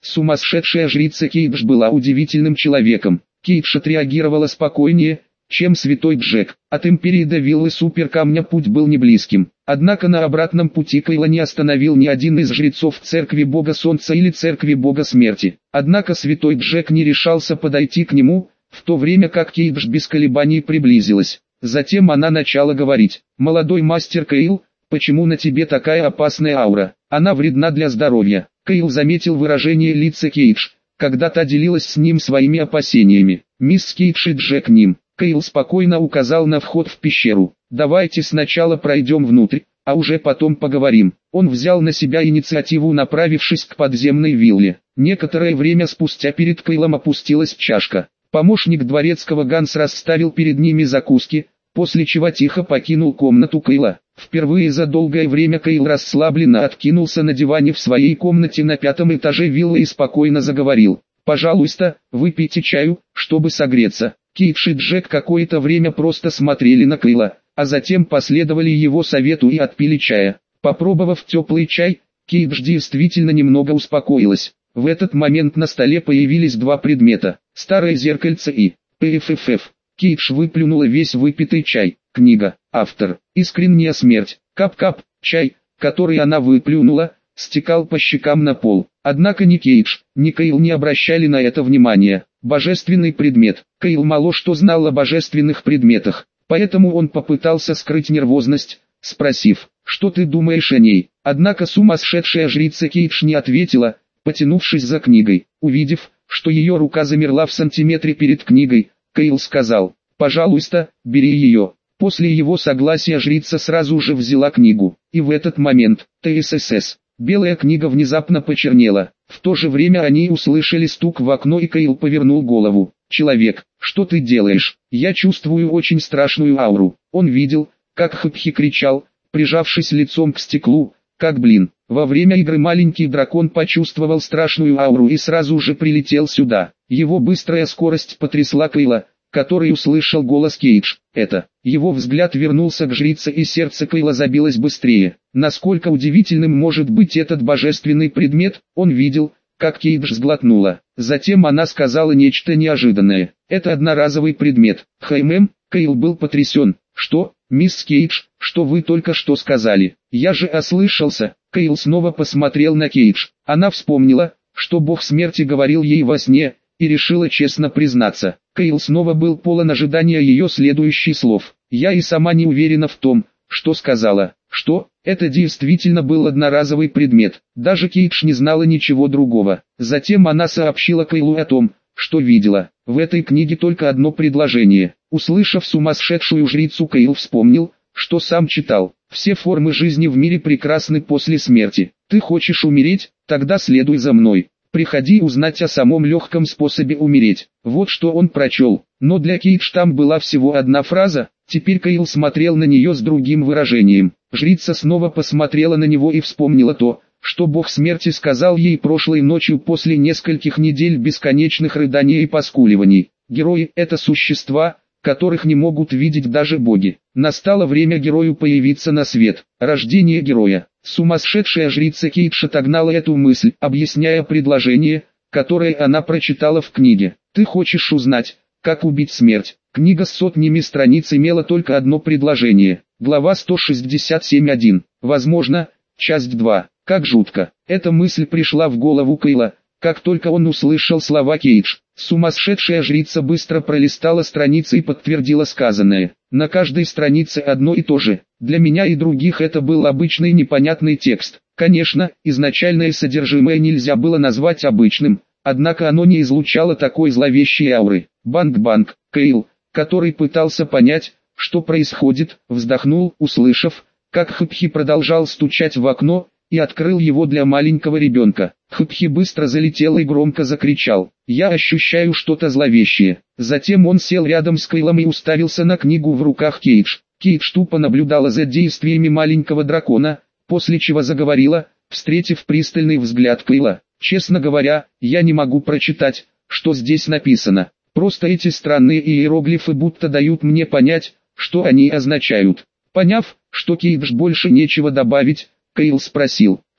Сумасшедшая жрица Кейдж была удивительным человеком. Кейдж отреагировала спокойнее, чем святой Джек. От империи до виллы суперкамня путь был не близким. Однако на обратном пути Кайла не остановил ни один из жрецов церкви бога солнца или церкви бога смерти. Однако святой Джек не решался подойти к нему, в то время как Кейдж без колебаний приблизилась. Затем она начала говорить: «Молодой мастер Кайл, почему на тебе такая опасная аура? Она вредна для здоровья». Кайл заметил выражение лица Кейдж, когда та делилась с ним своими опасениями. «Мисс Кейдж и Джек Ним». Кайл спокойно указал на вход в пещеру. «Давайте сначала пройдем внутрь, а уже потом поговорим». Он взял на себя инициативу, направившись к подземной вилле. Некоторое время спустя перед Кайлом опустилась чашка. Помощник дворецкого Ганс расставил перед ними закуски, после чего тихо покинул комнату Кайла. Впервые за долгое время Кайл расслабленно откинулся на диване в своей комнате на пятом этаже виллы и спокойно заговорил: «Пожалуйста, выпейте чаю, чтобы согреться». Кейдж и Джек какое-то время просто смотрели на Кайла, а затем последовали его совету и отпили чая. Попробовав теплый чай, Кейдж действительно немного успокоилась. В этот момент на столе появились два предмета: старое зеркальце и ПФФ. Кейдж выплюнула весь выпитый чай. Книга. Автор. Искренняя смерть. Кап-кап. Чай, который она выплюнула, стекал по щекам на пол. Однако ни Кейдж, ни Кайл не обращали на это внимания. Божественный предмет. Кайл мало что знал о божественных предметах, поэтому он попытался скрыть нервозность, спросив: «Что ты думаешь о ней?» Однако сумасшедшая жрица Кейдж не ответила, потянувшись за книгой. Увидев, что ее рука замерла в сантиметре перед книгой, Кайл сказал: «Пожалуйста, бери ее». После его согласия жрица сразу же взяла книгу, и в этот момент ТСС. Белая книга внезапно почернела. В то же время они услышали стук в окно, и Кайл повернул голову. «Человек, что ты делаешь? Я чувствую очень страшную ауру». Он видел, как Хапхи кричал, прижавшись лицом к стеклу, как блин. Во время игры маленький дракон почувствовал страшную ауру и сразу же прилетел сюда. Его быстрая скорость потрясла Кайла, который услышал голос Кейдж. Это. Его взгляд вернулся к жрице, и сердце Кайла забилось быстрее. Насколько удивительным может быть этот божественный предмет, он видел, как Кейдж сглотнула. Затем она сказала нечто неожиданное. «Это одноразовый предмет». «Хаймэм», Кайл был потрясен. «Что, мисс Кейдж, что вы только что сказали? Я же ослышался». Кайл снова посмотрел на Кейдж. Она вспомнила, что бог смерти говорил ей во сне, и решила честно признаться. Кайл снова был полон ожидания ее следующих слов. «Я и сама не уверена в том, что сказала». Что? Это действительно был одноразовый предмет. Даже Кейдж не знала ничего другого. Затем она сообщила Кайлу о том, что видела. В этой книге только одно предложение. Услышав сумасшедшую жрицу, Кайл вспомнил, что сам читал: «Все формы жизни в мире прекрасны после смерти. Ты хочешь умереть? Тогда следуй за мной. Приходи узнать о самом легком способе умереть». Вот что он прочел. Но для Кейдж там была всего одна фраза. Теперь Кайл смотрел на нее с другим выражением. Жрица снова посмотрела на него и вспомнила то, что бог смерти сказал ей прошлой ночью после нескольких недель бесконечных рыданий и поскуливаний. Герои – это существа, которых не могут видеть даже боги. Настало время герою появиться на свет. Рождение героя. Сумасшедшая жрица Кейдж отогнала эту мысль, объясняя предложение, которое она прочитала в книге. «Ты хочешь узнать, как убить смерть?» Книга с сотнями страниц имела только одно предложение. Глава сто шестьдесят семь точка один. Возможно, часть два. Как жутко. Эта мысль пришла в голову Кайла, как только он услышал слова Кейдж. Сумасшедшая жрица быстро пролистала страницы и подтвердила сказанное. На каждой странице одно и то же. Для меня и других это был обычный непонятный текст. Конечно, изначальное содержимое нельзя было назвать обычным, однако оно не излучало такой зловещей ауры. Банк-банк. Кайл, который пытался понять, что происходит, вздохнул, услышав, как Хапхи продолжал стучать в окно, и открыл его для маленького ребенка. Хапхи быстро залетел и громко закричал: «Я ощущаю что-то зловещее». Затем он сел рядом с Кайлом и уставился на книгу в руках Кейдж. Кейдж тупо наблюдала за действиями маленького дракона, после чего заговорила, встретив пристальный взгляд Кайла. «Честно говоря, я не могу прочитать, что здесь написано. Просто эти странные иероглифы будто дают мне понять, что они означают». Поняв, что Кейдж больше нечего добавить, Кайл спросил: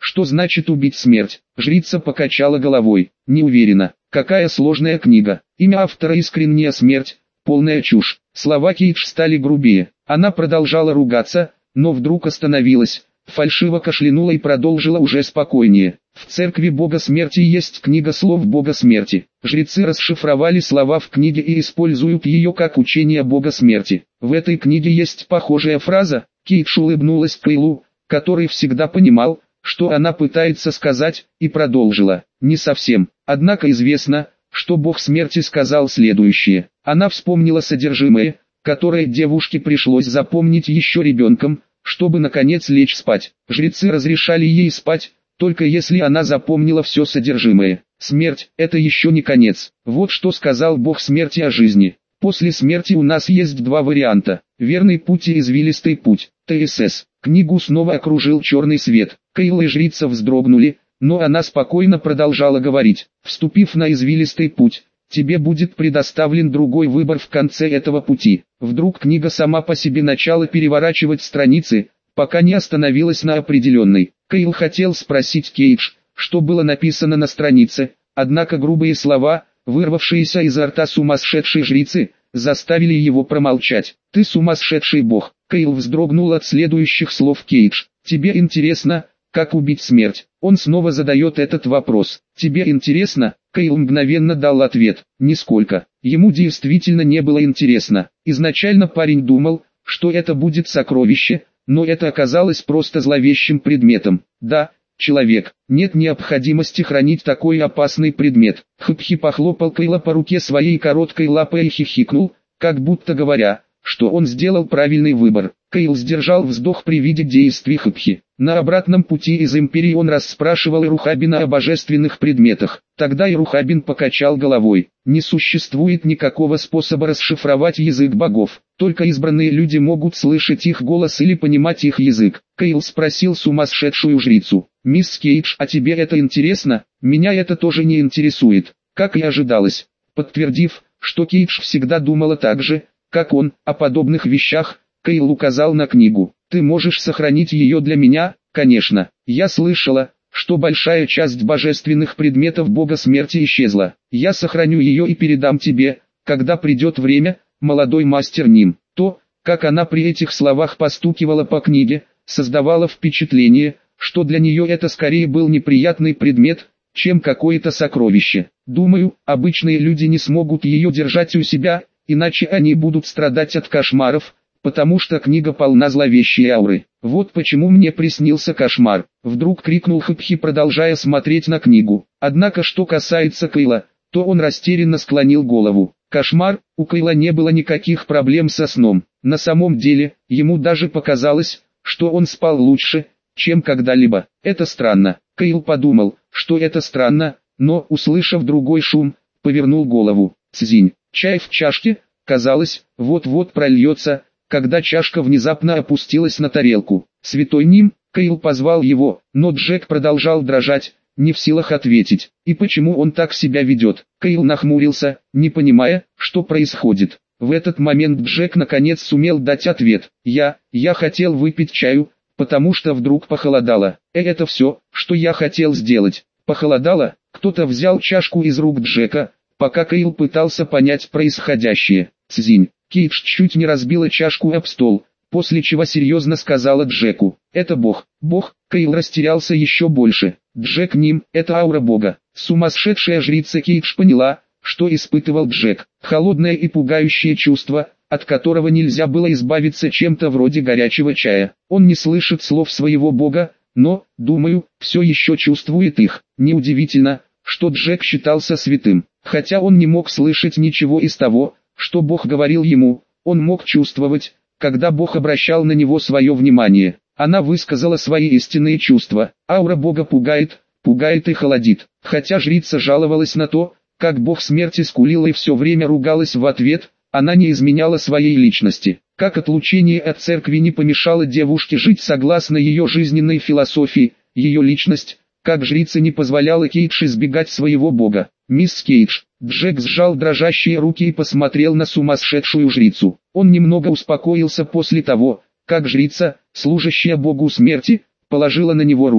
Что значит убить смерть? Жрица покачала головой. Не уверена. Какая сложная книга. Имя автора «Искренняя смерть». Полная чушь. Слова Кейдж стали грубее. Она продолжала ругаться, но вдруг остановилась, фальшиво кашлянула и продолжила уже спокойнее. В церкви Бога Смерти есть книга слов Бога Смерти. Жрецы расшифровали слова в книге и используют ее как учение Бога Смерти. В этой книге есть похожая фраза. Кейдж улыбнулась Кайлу, который всегда понимал, что она пытается сказать, и продолжила. Не совсем. Однако известно, что Бог Смерти сказал следующее. Она вспомнила содержимое, которое девушке пришлось запомнить еще ребенком, чтобы наконец лечь спать. Жрецы разрешали ей спать, только если она запомнила все содержимое. Смерть – это еще не конец. Вот что сказал Бог Смерти о жизни. После смерти у нас есть два варианта. Верный путь и извилистый путь. ТСС. Книгу снова окружил черный свет. Кейл и жрица вздрогнули, но она спокойно продолжала говорить. Вступив на извилистый путь, тебе будет предоставлен другой выбор в конце этого пути. Вдруг книга сама по себе начала переворачивать страницы, пока не остановилась на определенной. Кейл хотел спросить Кейдж, что было написано на странице, однако грубые слова, вырвавшиеся изо рта сумасшедшей жрицы, заставили его промолчать. «Ты сумасшедший бог!» Кейл вздрогнул от следующих слов Кейдж. «Тебе интересно, как убить смерть?» Он снова задает этот вопрос. «Тебе интересно?» Кейл мгновенно дал ответ. «Нисколько». Ему действительно не было интересно. Изначально парень думал, что это будет сокровище, но это оказалось просто зловещим предметом. Да, человек, нет необходимости хранить такой опасный предмет. Хпхи похлопал Кейла по руке своей короткой лапой и хихикнул, как будто говоря, что он сделал правильный выбор. Кейл сдержал вздох при виде действий Хпхи. На обратном пути из Империи он расспрашивал Ирухабина о божественных предметах. Тогда Ирухабин покачал головой. Не существует никакого способа расшифровать язык богов. Только избранные люди могут слышать их голос или понимать их язык. Кейл спросил сумасшедшую жрицу. «Мисс Кейдж, а тебе это интересно?» «Меня это тоже не интересует», как и ожидалось. Подтвердив, что Кейдж всегда думала так же, как он, о подобных вещах, Кейл указал на книгу. «Ты можешь сохранить ее для меня?» «Конечно. Я слышала, что большая часть божественных предметов Бога Смерти исчезла. Я сохраню ее и передам тебе, когда придет время, молодой мастер Ним». То, как она при этих словах постукивала по книге, создавало впечатление, что для нее это скорее был неприятный предмет, чем какое-то сокровище. «Думаю, обычные люди не смогут ее держать у себя, иначе они будут страдать от кошмаров, потому что книга полна зловещей ауры. Вот почему мне приснился кошмар», — вдруг крикнул Хпхи, продолжая смотреть на книгу. Однако что касается Кейла, то он растерянно склонил голову. Кошмар, у Кейла не было никаких проблем со сном. На самом деле, ему даже показалось, что он спал лучше, чем когда-либо. Это странно. Кейл подумал, что это странно, но, услышав другой шум, повернул голову. Цзинь. Чай в чашке, казалось, вот-вот прольется, когда чашка внезапно опустилась на тарелку. «Святой Ним», Кейл позвал его, но Джек продолжал дрожать, не в силах ответить. И почему он так себя ведет? Кейл нахмурился, не понимая, что происходит. В этот момент Джек наконец сумел дать ответ. «Я, я хотел выпить чаю, потому что вдруг похолодало. Э, это все, что я хотел сделать». Похолодало, кто-то взял чашку из рук Джека, пока Кейл пытался понять происходящее. «Цзинь». Кейдж чуть не разбила чашку об стол, после чего серьезно сказала Джеку. «Это Бог». «Бог?» Кейл растерялся еще больше. Джек Ним, это аура Бога. Сумасшедшая жрица Кейдж поняла, что испытывал Джек. Холодное и пугающее чувство, от которого нельзя было избавиться чем-то вроде горячего чая. Он не слышит слов своего Бога, но, думаю, все еще чувствует их. Неудивительно, что Джек считался святым. Хотя он не мог слышать ничего из того, что Бог говорил ему, он мог чувствовать, когда Бог обращал на него свое внимание. Она высказала свои истинные чувства. Аура Бога пугает, пугает и холодит. Хотя жрица жаловалась на то, как Бог Смерти скулила и все время ругалась в ответ, она не изменяла своей личности. Как отлучение от церкви не помешало девушке жить согласно ее жизненной философии, ее личность, как жрица не позволяла Кейдж избегать своего Бога. «Мисс Кейдж». Джек сжал дрожащие руки и посмотрел на сумасшедшую жрицу. Он немного успокоился после того, как жрица, служащая Богу Смерти, положила на него руку.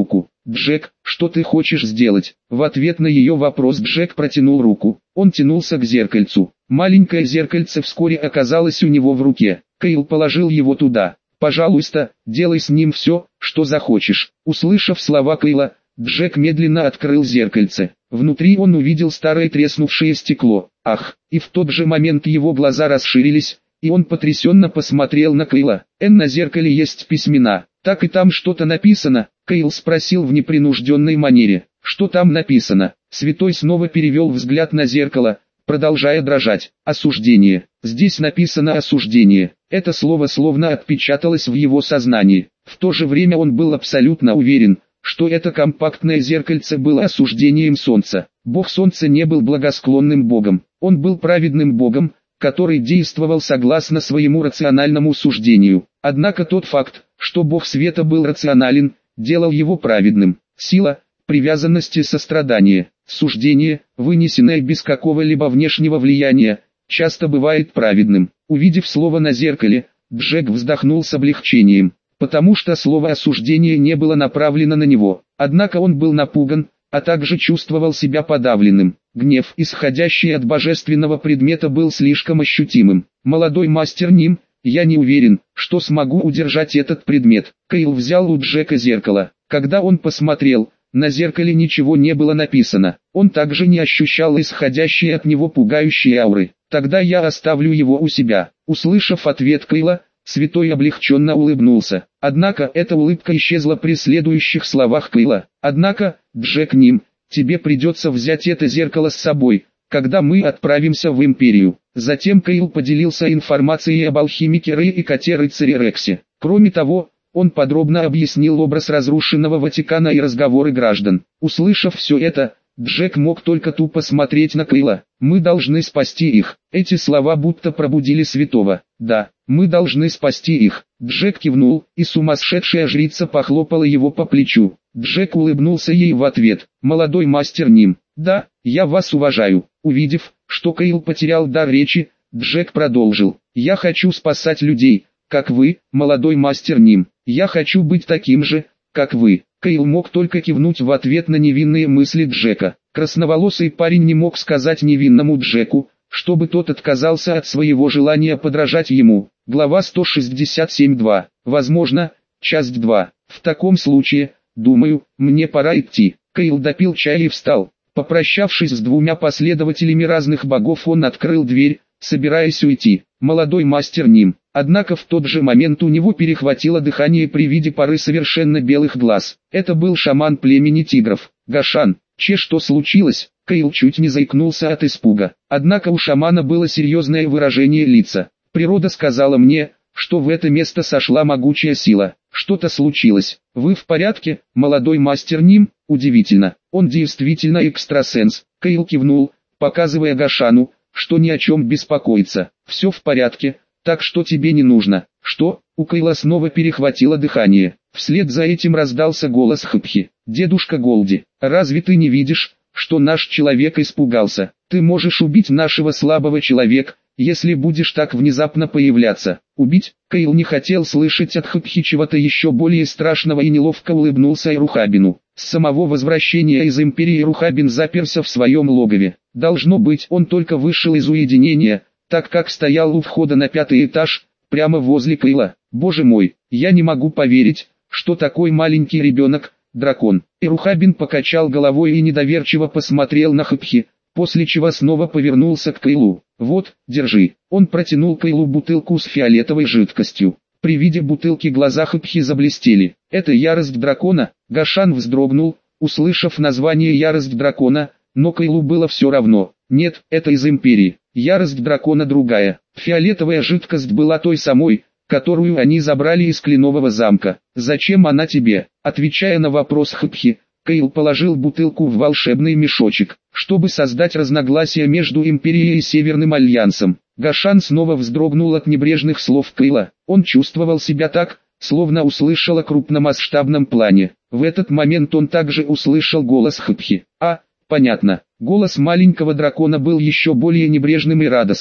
«Джек, что ты хочешь сделать?» В ответ на ее вопрос Джек протянул руку. Он тянулся к зеркальцу. Маленькое зеркальце вскоре оказалось у него в руке. Кайл положил его туда. «Пожалуйста, делай с ним все, что захочешь». Услышав слова Кайла, Джек медленно открыл зеркальце. Внутри он увидел старое треснувшее стекло. Ах, и в тот же момент его глаза расширились, и он потрясенно посмотрел на Кайла. «Эн, на зеркале есть письмена. Так и там что-то написано?» Кайл спросил в непринужденной манере. «Что там написано?» Святой снова перевел взгляд на зеркало, продолжая дрожать. «Осуждение. Здесь написано осуждение». Это слово словно отпечаталось в его сознании. В то же время он был абсолютно уверен, что это компактное зеркальце было осуждением солнца. Бог солнца не был благосклонным богом. Он был праведным богом, который действовал согласно своему рациональному суждению. Однако тот факт, что бог света был рационален, делал его праведным. Сила, привязанность и сострадание, суждение, вынесенное без какого-либо внешнего влияния, часто бывает праведным. Увидев слово на зеркале, Джек вздохнул с облегчением, потому что слово осуждение не было направлено на него. Однако он был напуган, а также чувствовал себя подавленным. Гнев, исходящий от божественного предмета, был слишком ощутимым. «Молодой мастер Ним, я не уверен, что смогу удержать этот предмет». Кайл взял у Джека зеркало. Когда он посмотрел, на зеркале ничего не было написано. Он также не ощущал исходящие от него пугающие ауры. «Тогда я оставлю его у себя». Услышав ответ Кайла, Святой облегченно улыбнулся. Однако эта улыбка исчезла при следующих словах Кайла. «Однако, Джек Ним, тебе придется взять это зеркало с собой, когда мы отправимся в Империю». Затем Кайл поделился информацией об алхимике Рэй и коте-рыцаре Рексе. Кроме того, он подробно объяснил образ разрушенного Ватикана и разговоры граждан. Услышав все это, Джек мог только тупо смотреть на Кайла. «Мы должны спасти их». Эти слова будто пробудили святого. «Да, мы должны спасти их». Джек кивнул, и сумасшедшая жрица похлопала его по плечу. Джек улыбнулся ей в ответ. «Молодой мастер Ним, да, я вас уважаю». Увидев, что Кайл потерял дар речи, Джек продолжил. «Я хочу спасать людей, как вы, молодой мастер Ним. Я хочу быть таким же, как вы». Кайл мог только кивнуть в ответ на невинные мысли Джека. Красноволосый парень не мог сказать невинному Джеку, чтобы тот отказался от своего желания подражать ему. Глава сто шестьдесят семь два. Возможно, часть два. В таком случае, думаю, мне пора идти. Кайл допил чай и встал. Попрощавшись с двумя последователями разных богов, он открыл дверь, собираясь уйти. Молодой мастер Ним. Однако в тот же момент у него перехватило дыхание при виде пары совершенно белых глаз. Это был шаман племени тигров. «Гашан, че, что случилось?» Кайл чуть не заикнулся от испуга. Однако у шамана было серьезное выражение лица. «Природа сказала мне, что в это место сошла могучая сила. Что-то случилось. Вы в порядке, молодой мастер Ним?» Удивительно, он действительно экстрасенс. Кайл кивнул, показывая Гашану, что ни о чем беспокоиться. «Все в порядке, так что тебе не нужно». «Что?» У Кайла снова перехватило дыхание. Вслед за этим раздался голос Хыпхи. «Дедушка Голди, разве ты не видишь, что наш человек испугался? Ты можешь убить нашего слабого человека, если будешь так внезапно появляться». «Убить?» Кайл не хотел слышать от Хыпхи чего-то еще более страшного и неловко улыбнулся Ирухабину. С самого возвращения из Империи Ирухабин заперся в своем логове. Должно быть, он только вышел из уединения, так как стоял у входа на пятый этаж, прямо возле Кайла. «Боже мой, я не могу поверить, что такой маленький ребенок, дракон». Ирухабин покачал головой и недоверчиво посмотрел на Хыпхи, после чего снова повернулся к Кайлу. «Вот, держи». Он протянул Кайлу бутылку с фиолетовой жидкостью. При виде бутылки глаза Хыпхи заблестели. «Это ярость дракона?» Гашан вздрогнул, услышав название «ярость дракона», но Кайлу было все равно. «Нет, это из Империи. Ярость дракона другая». Фиолетовая жидкость была той самой, которую они забрали из Кленового замка. «Зачем она тебе?» Отвечая на вопрос Хыпхи, Кайл положил бутылку в волшебный мешочек, чтобы создать разногласия между Империей и Северным Альянсом. Гашан снова вздрогнул от небрежных слов Кайла. Он чувствовал себя так, словно услышал о крупномасштабном плане. В этот момент он также услышал голос Хыпхи. «А, понятно». Голос маленького дракона был еще более небрежным и радостным.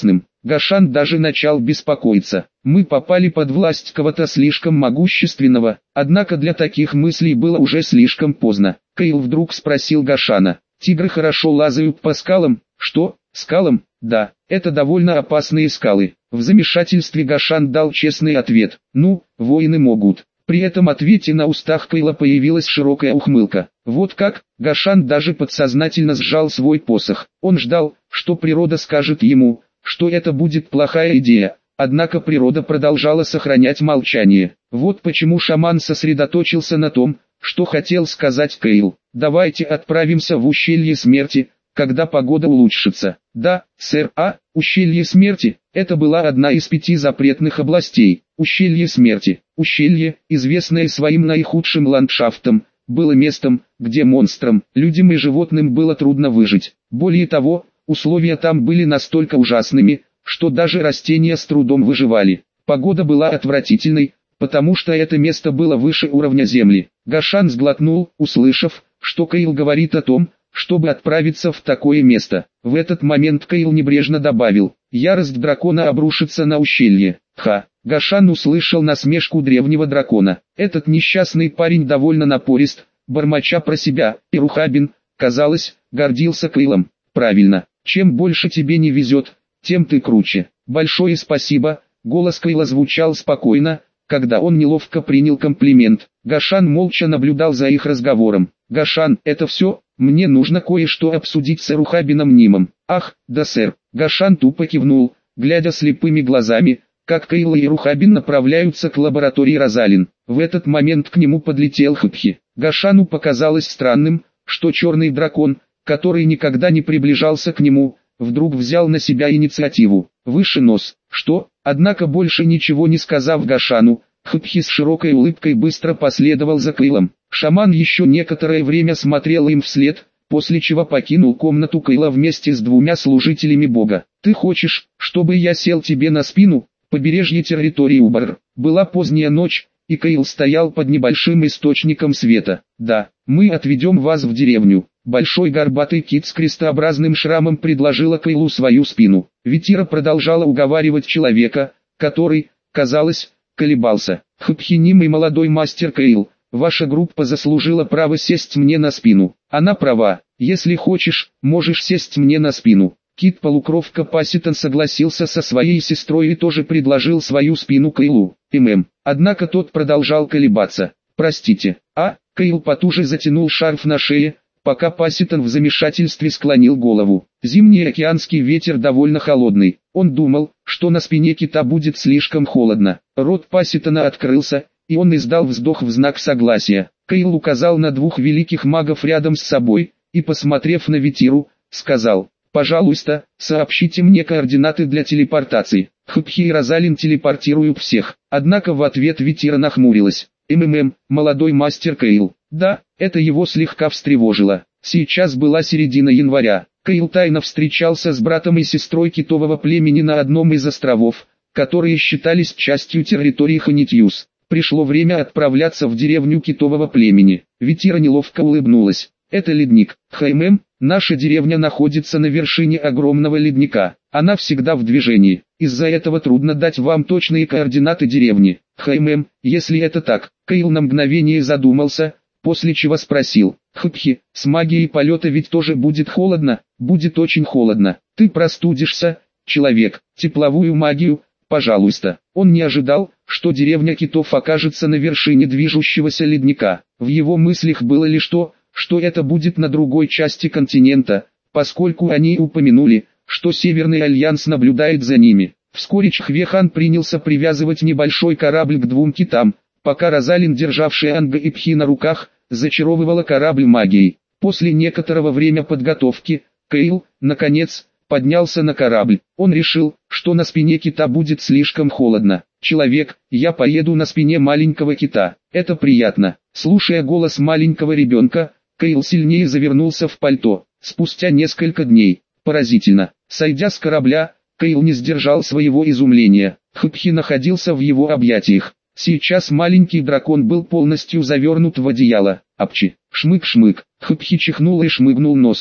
Гашан даже начал беспокоиться. Мы попали под власть кого-то слишком могущественного, однако для таких мыслей было уже слишком поздно. Кайл вдруг спросил Гашана: «Тигры хорошо лазают по скалам?» «Что, скалам?» «Да, это довольно опасные скалы». В замешательстве Гашан дал честный ответ: «Ну, воины могут». При этом ответе на устах Кайла появилась широкая ухмылка. Вот как, Гашан даже подсознательно сжал свой посох. Он ждал, что природа скажет ему, что это будет плохая идея. Однако природа продолжала сохранять молчание. Вот почему шаман сосредоточился на том, что хотел сказать Кайл. «Давайте отправимся в ущелье смерти, когда погода улучшится». «Да, сэр, а, ущелье смерти, это была одна из пяти запретных областей». Ущелье смерти, ущелье, известное своим наихудшим ландшафтом, было местом, где монстрам, людям и животным было трудно выжить. Более того, условия там были настолько ужасными, что даже растения с трудом выживали. Погода была отвратительной, потому что это место было выше уровня земли. Гашан сглотнул, услышав, что Кайл говорит о том, чтобы отправиться в такое место. В этот момент Кайл небрежно добавил: «Ярость дракона обрушится на ущелье». Ха! Гашан услышал насмешку древнего дракона. Этот несчастный парень довольно напорист, бормоча про себя, и Рухабин, казалось, гордился Кайлом. «Правильно, чем больше тебе не везет, тем ты круче». «Большое спасибо», голос Кайла звучал спокойно, когда он неловко принял комплимент. Гашан молча наблюдал за их разговором. «Гашан, это все? Мне нужно кое-что обсудить с Рухабином Нимом». «Ах, да сэр». Гашан тупо кивнул, глядя слепыми глазами, как Кайл и Рухабин направляются к лаборатории Розалин. В этот момент к нему подлетел Хупхи. Гашану показалось странным, что черный дракон, который никогда не приближался к нему, вдруг взял на себя инициативу. «Выше нос». «Что?» Однако больше ничего не сказав Гашану, Хупхи с широкой улыбкой быстро последовал за Кайлом. Шаман еще некоторое время смотрел им вслед, после чего покинул комнату Кайла вместе с двумя служителями бога. «Ты хочешь, чтобы я сел тебе на спину?» Побережье территории Убар. Была поздняя ночь, и Кайл стоял под небольшим источником света. «Да, мы отведем вас в деревню». Большой горбатый кит с крестообразным шрамом предложила Кайлу свою спину. Витира продолжала уговаривать человека, который, казалось, колебался. «Хупхи Ним и молодой мастер Кайл, ваша группа заслужила право сесть мне на спину». «Она права, если хочешь, можешь сесть мне на спину». Кит-полукровка Пасситон согласился со своей сестрой и тоже предложил свою спину Кайлу. ММ. Однако тот продолжал колебаться. «Простите, а?» Кайл потуже затянул шарф на шее, пока Пасситон в замешательстве склонил голову. Зимний океанский ветер довольно холодный. Он думал, что на спине кита будет слишком холодно. Рот Пасситона открылся, и он издал вздох в знак согласия. Кайл указал на двух великих магов рядом с собой, и, посмотрев на Витиру, сказал: «Пожалуйста, сообщите мне координаты для телепортации». Хупхи и Розалин телепортируют всех. Однако в ответ Витира нахмурилась. «МММ, молодой мастер Кайл». Да, это его слегка встревожило. Сейчас была середина января. Кайл тайно встречался с братом и сестрой китового племени на одном из островов, которые считались частью территории Ханитьюс. Пришло время отправляться в деревню китового племени. Витира неловко улыбнулась. «Это ледник. Хаймем, наша деревня находится на вершине огромного ледника. Она всегда в движении. Из-за этого трудно дать вам точные координаты деревни». «Хаймем, если это так». Кайл на мгновение задумался, после чего спросил: «Хупхи, с магией полета ведь тоже будет холодно?» «Будет очень холодно. Ты простудишься, человек. Тепловую магию, пожалуйста». Он не ожидал, что деревня китов окажется на вершине движущегося ледника. В его мыслях было лишь то, что это будет на другой части континента, поскольку они упомянули, что Северный Альянс наблюдает за ними. Вскоре Чхвехан принялся привязывать небольшой корабль к двум китам, пока Розалин, державшая Анга и Пхи на руках, зачаровывала корабль магией. После некоторого времени подготовки, Кайл, наконец, поднялся на корабль. Он решил, что на спине кита будет слишком холодно. «Человек, я поеду на спине маленького кита. Это приятно». Слушая голос маленького ребенка, Кайл сильнее завернулся в пальто. Спустя несколько дней, поразительно, сойдя с корабля, Кайл не сдержал своего изумления. Хупхи находился в его объятиях. Сейчас маленький дракон был полностью завернут в одеяло. «Апчи!» Шмык-шмык. Хупхи чихнул и шмыгнул носом.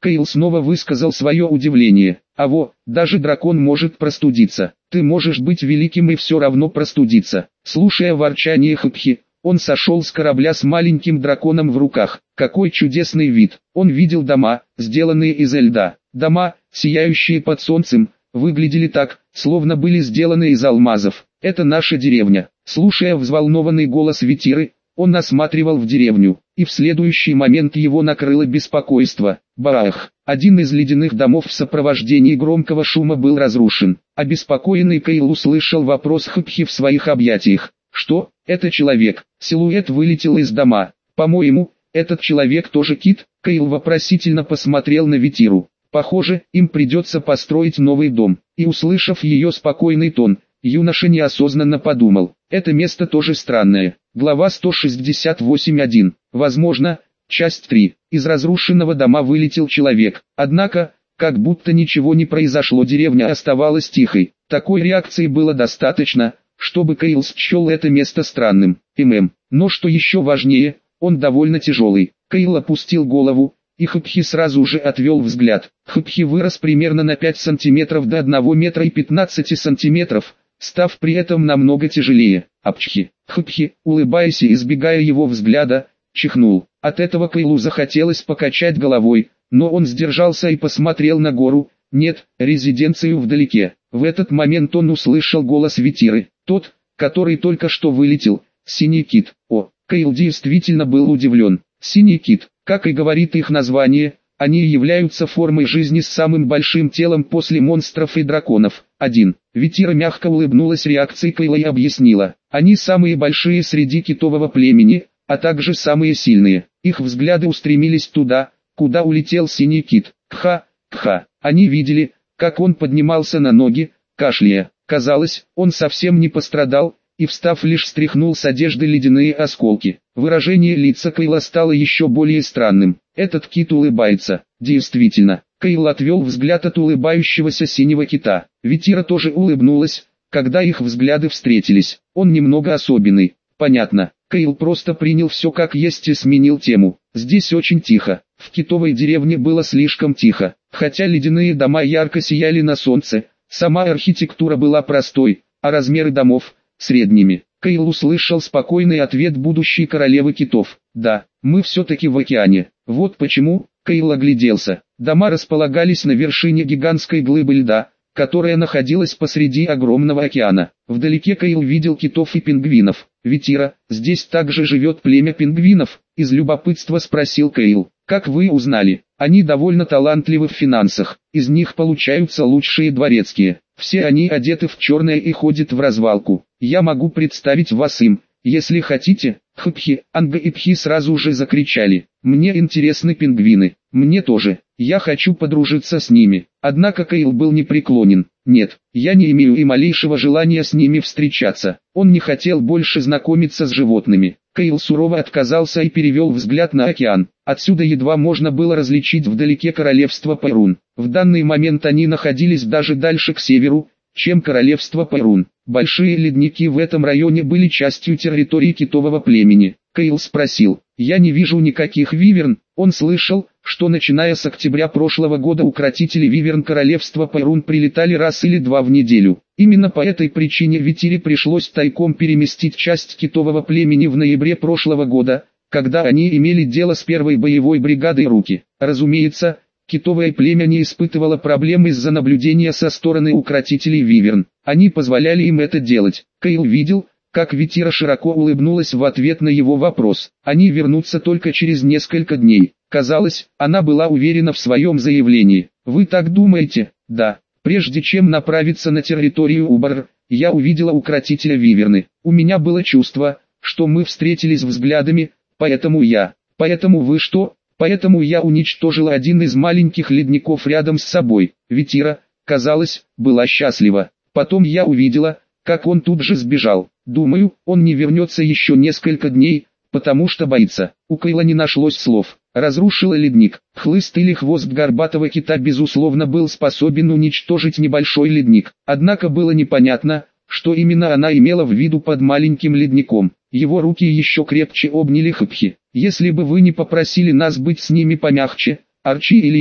Кайл снова высказал свое удивление. А во, даже дракон может простудиться. Ты можешь быть великим и все равно простудиться. Слушая ворчание Хопхи, он сошел с корабля с маленьким драконом в руках. Какой чудесный вид! Он видел дома, сделанные из льда. Дома, сияющие под солнцем, выглядели так, словно были сделаны из алмазов. Это наша деревня. Слушая взволнованный голос Витиры, он осматривал в деревню, и в следующий момент его накрыло беспокойство. Баах! Один из ледяных домов в сопровождении громкого шума был разрушен. Обеспокоенный Кайл услышал вопрос Хопхи в своих объятиях. Что? Это человек. Силуэт вылетел из дома. По-моему, этот человек тоже кит? Кайл вопросительно посмотрел на Витиру. Похоже, им придется построить новый дом. И услышав ее спокойный тон, юноша неосознанно подумал. Это место тоже странное. Глава сто шестьдесят восемь точка один. Возможно, часть три. Из разрушенного дома вылетел человек. Однако, как будто ничего не произошло, деревня оставалась тихой. Такой реакции было достаточно, чтобы Кайл счел это место странным. ММ. Но что еще важнее, он довольно тяжелый. Кайл опустил голову, и Хопхи сразу же отвел взгляд. Хопхи вырос примерно на пять сантиметров до одного метра и пятнадцати сантиметров, став при этом намного тяжелее. Апчхи. Хопхи, улыбаясь и избегая его взгляда, чихнул. От этого Кайлу захотелось покачать головой, но он сдержался и посмотрел на гору. Нет, резиденцию вдалеке. В этот момент он услышал голос Витиры. Тот, который только что вылетел, синий кит. О, Кайл действительно был удивлен. Синий кит, как и говорит их название, они являются формой жизни с самым большим телом после монстров и драконов. один. Витира мягко улыбнулась реакции Кайла и объяснила. Они самые большие среди китового племени, а также самые сильные. Их взгляды устремились туда, куда улетел синий кит. Кха, кха. Они видели, как он поднимался на ноги, кашляя. Казалось, он совсем не пострадал, и встав лишь стряхнул с одежды ледяные осколки. Выражение лица Кайла стало еще более странным. Этот кит улыбается. Действительно, Кайл отвел взгляд от улыбающегося синего кита. Витира тоже улыбнулась, когда их взгляды встретились. Он немного особенный. Понятно. Кайл просто принял все как есть и сменил тему. Здесь очень тихо. В китовой деревне было слишком тихо. Хотя ледяные дома ярко сияли на солнце, сама архитектура была простой, а размеры домов – средними. Кайл услышал спокойный ответ будущей королевы китов. Да, мы все-таки в океане. Вот почему. Кайл огляделся. Дома располагались на вершине гигантской глыбы льда, которая находилась посреди огромного океана. Вдалеке Кайл видел китов и пингвинов. Витира, здесь также живет племя пингвинов? Из любопытства спросил Кайл. Как вы узнали? Они довольно талантливы в финансах. Из них получаются лучшие дворецкие. Все они одеты в черное и ходят в развалку. Я могу представить вас им, если хотите. Хопхи, Анга и Пхи сразу же закричали. Мне интересны пингвины. Мне тоже. Я хочу подружиться с ними. Однако Кайл был непреклонен. Нет, я не имею и малейшего желания с ними встречаться. Он не хотел больше знакомиться с животными. Кайл сурово отказался и перевел взгляд на океан. Отсюда едва можно было различить вдалеке королевство Пайрун. В данный момент они находились даже дальше к северу, чем королевство Пайрун. Большие ледники в этом районе были частью территории китового племени. Кайл спросил, я не вижу никаких виверн. Он слышал, что начиная с октября прошлого года укротители виверн королевства Пайрун прилетали раз или два в неделю. Именно по этой причине Витире пришлось тайком переместить часть китового племени в ноябре прошлого года, когда они имели дело с первой боевой бригадой Руки. Разумеется, китовое племя не испытывало проблем из-за наблюдения со стороны укротителей виверн. Они позволяли им это делать. Кайл видел, как Витира широко улыбнулась в ответ на его вопрос. Они вернутся только через несколько дней. Казалось, она была уверена в своем заявлении. Вы так думаете? Да. Прежде чем направиться на территорию Убар, я увидела укротителя виверны. У меня было чувство, что мы встретились взглядами, поэтому я... Поэтому вы что? Поэтому я уничтожила один из маленьких ледников рядом с собой. Витира, казалось, была счастлива. Потом я увидела, как он тут же сбежал. Думаю, он не вернется еще несколько дней, потому что боится. У Кайла не нашлось слов. Разрушила ледник. Хлыст или хвост горбатого кита безусловно был способен уничтожить небольшой ледник. Однако было непонятно, что именно она имела в виду под маленьким ледником. Его руки еще крепче обняли Хопхи. Если бы вы не попросили нас быть с ними помягче, Арчи или я,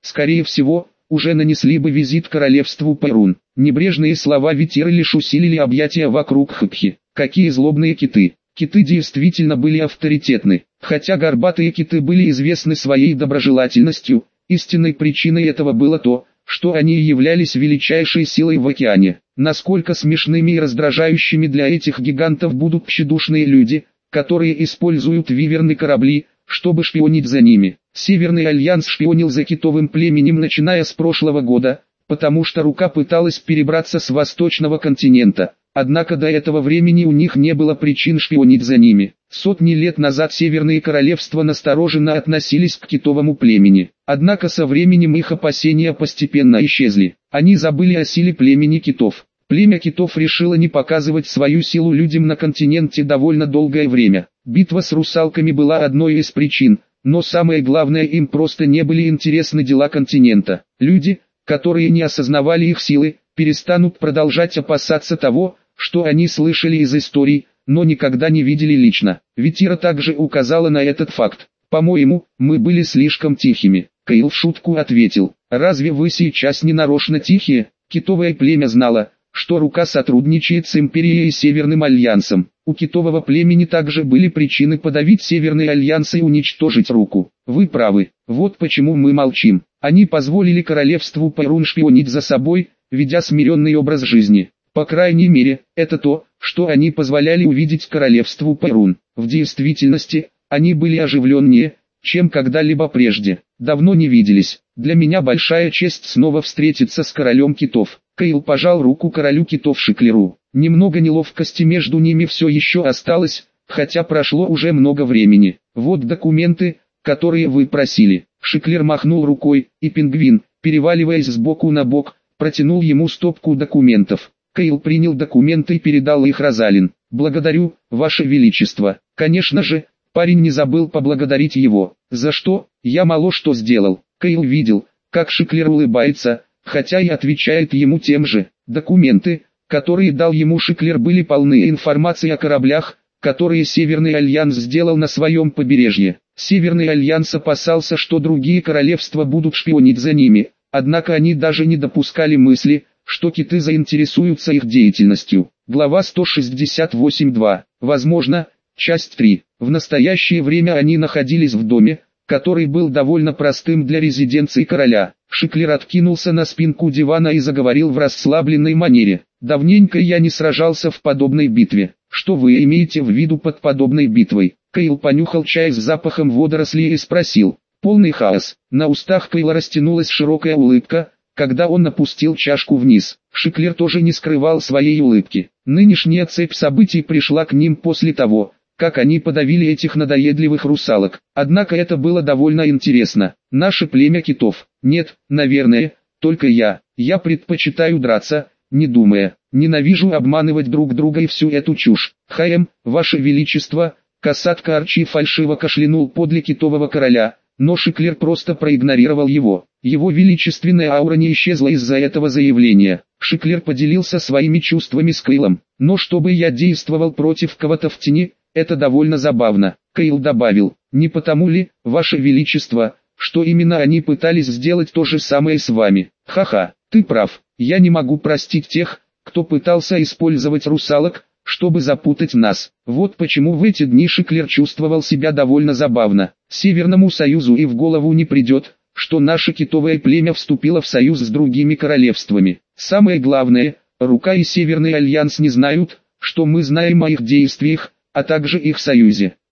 скорее всего, уже нанесли бы визит королевству Перун. Небрежные слова Витира лишь усилили объятия вокруг Хыпхи. Какие злобные киты! Киты действительно были авторитетны. Хотя горбатые киты были известны своей доброжелательностью, истинной причиной этого было то, что они являлись величайшей силой в океане. Насколько смешными и раздражающими для этих гигантов будут тщедушные люди, которые используют виверны корабли, чтобы шпионить за ними. Северный Альянс шпионил за китовым племенем начиная с прошлого года, потому что Рука пыталась перебраться с восточного континента. Однако до этого времени у них не было причин шпионить за ними. Сотни лет назад северные королевства настороженно относились к китовому племени. Однако со временем их опасения постепенно исчезли. Они забыли о силе племени китов. Племя китов решило не показывать свою силу людям на континенте довольно долгое время. Битва с русалками была одной из причин, но самое главное, им просто не были интересны дела континента. Люди, которые не осознавали их силы, перестанут продолжать опасаться того, что они слышали из историй, но никогда не видели лично. Витира также указала на этот факт. «По-моему, мы были слишком тихими». Кайл в шутку ответил: «Разве вы сейчас не нарочно тихие?» Китовое племя знало, что Рука сотрудничает с Империей и Северным Альянсом. У китового племени также были причины подавить Северный Альянс и уничтожить Руку. Вы правы, вот почему мы молчим. Они позволили королевству Перун шпионить за собой, ведя смиренный образ жизни. По крайней мере, это то, что они позволяли увидеть королевству Перун. В действительности, они были оживленнее, чем когда-либо прежде. Давно не виделись. Для меня большая честь снова встретиться с королем китов. Кайл пожал руку королю китов Шиклеру. Немного неловкости между ними все еще осталось, хотя прошло уже много времени. Вот документы, которые вы просили. Шиклер махнул рукой, и пингвин, переваливаясь с боку на бок, протянул ему стопку документов. Кайл принял документы и передал их Розалин. «Благодарю, Ваше Величество». Конечно же, парень не забыл поблагодарить его. «За что? Я мало что сделал». Кайл видел, как Шиклер улыбается, хотя и отвечает ему тем же. Документы, которые дал ему Шиклер, были полны информации о кораблях, которые Северный Альянс сделал на своем побережье. Северный Альянс опасался, что другие королевства будут шпионить за ними, однако они даже не допускали мысли, что киты заинтересуются их деятельностью. Глава сто шестьдесят восемь два. Возможно, часть три. В настоящее время они находились в доме, который был довольно простым для резиденции короля. Шиклер откинулся на спинку дивана и заговорил в расслабленной манере. «Давненько я не сражался в подобной битве». «Что вы имеете в виду под подобной битвой?» Кайл понюхал чай с запахом водорослей и спросил. Полный хаос. На устах Кайла растянулась широкая улыбка, когда он опустил чашку вниз. Шиклер тоже не скрывал своей улыбки. Нынешняя цепь событий пришла к ним после того, как они подавили этих надоедливых русалок. Однако это было довольно интересно. Наше племя китов. Нет, наверное, только я. Я предпочитаю драться, не думая. Ненавижу обманывать друг друга и всю эту чушь. Хаем, Ваше Величество, касатка Арчи фальшиво кашлянул подле китового короля, но Шиклер просто проигнорировал его. Его величественная аура не исчезла из-за этого заявления. Шиклер поделился своими чувствами с Кайлом. Но чтобы я действовал против кого-то в тени, это довольно забавно. Кайл добавил: не потому ли, Ваше Величество, что именно они пытались сделать то же самое с вами? Ха-ха, ты прав. Я не могу простить тех, кто пытался использовать русалок, чтобы запутать нас. Вот почему в эти дни Шиклер чувствовал себя довольно забавно. Северному Союзу и в голову не придет, что наше китовое племя вступило в союз с другими королевствами. Самое главное, Рука и Северный Альянс не знают, что мы знаем о их действиях, а также их союзе.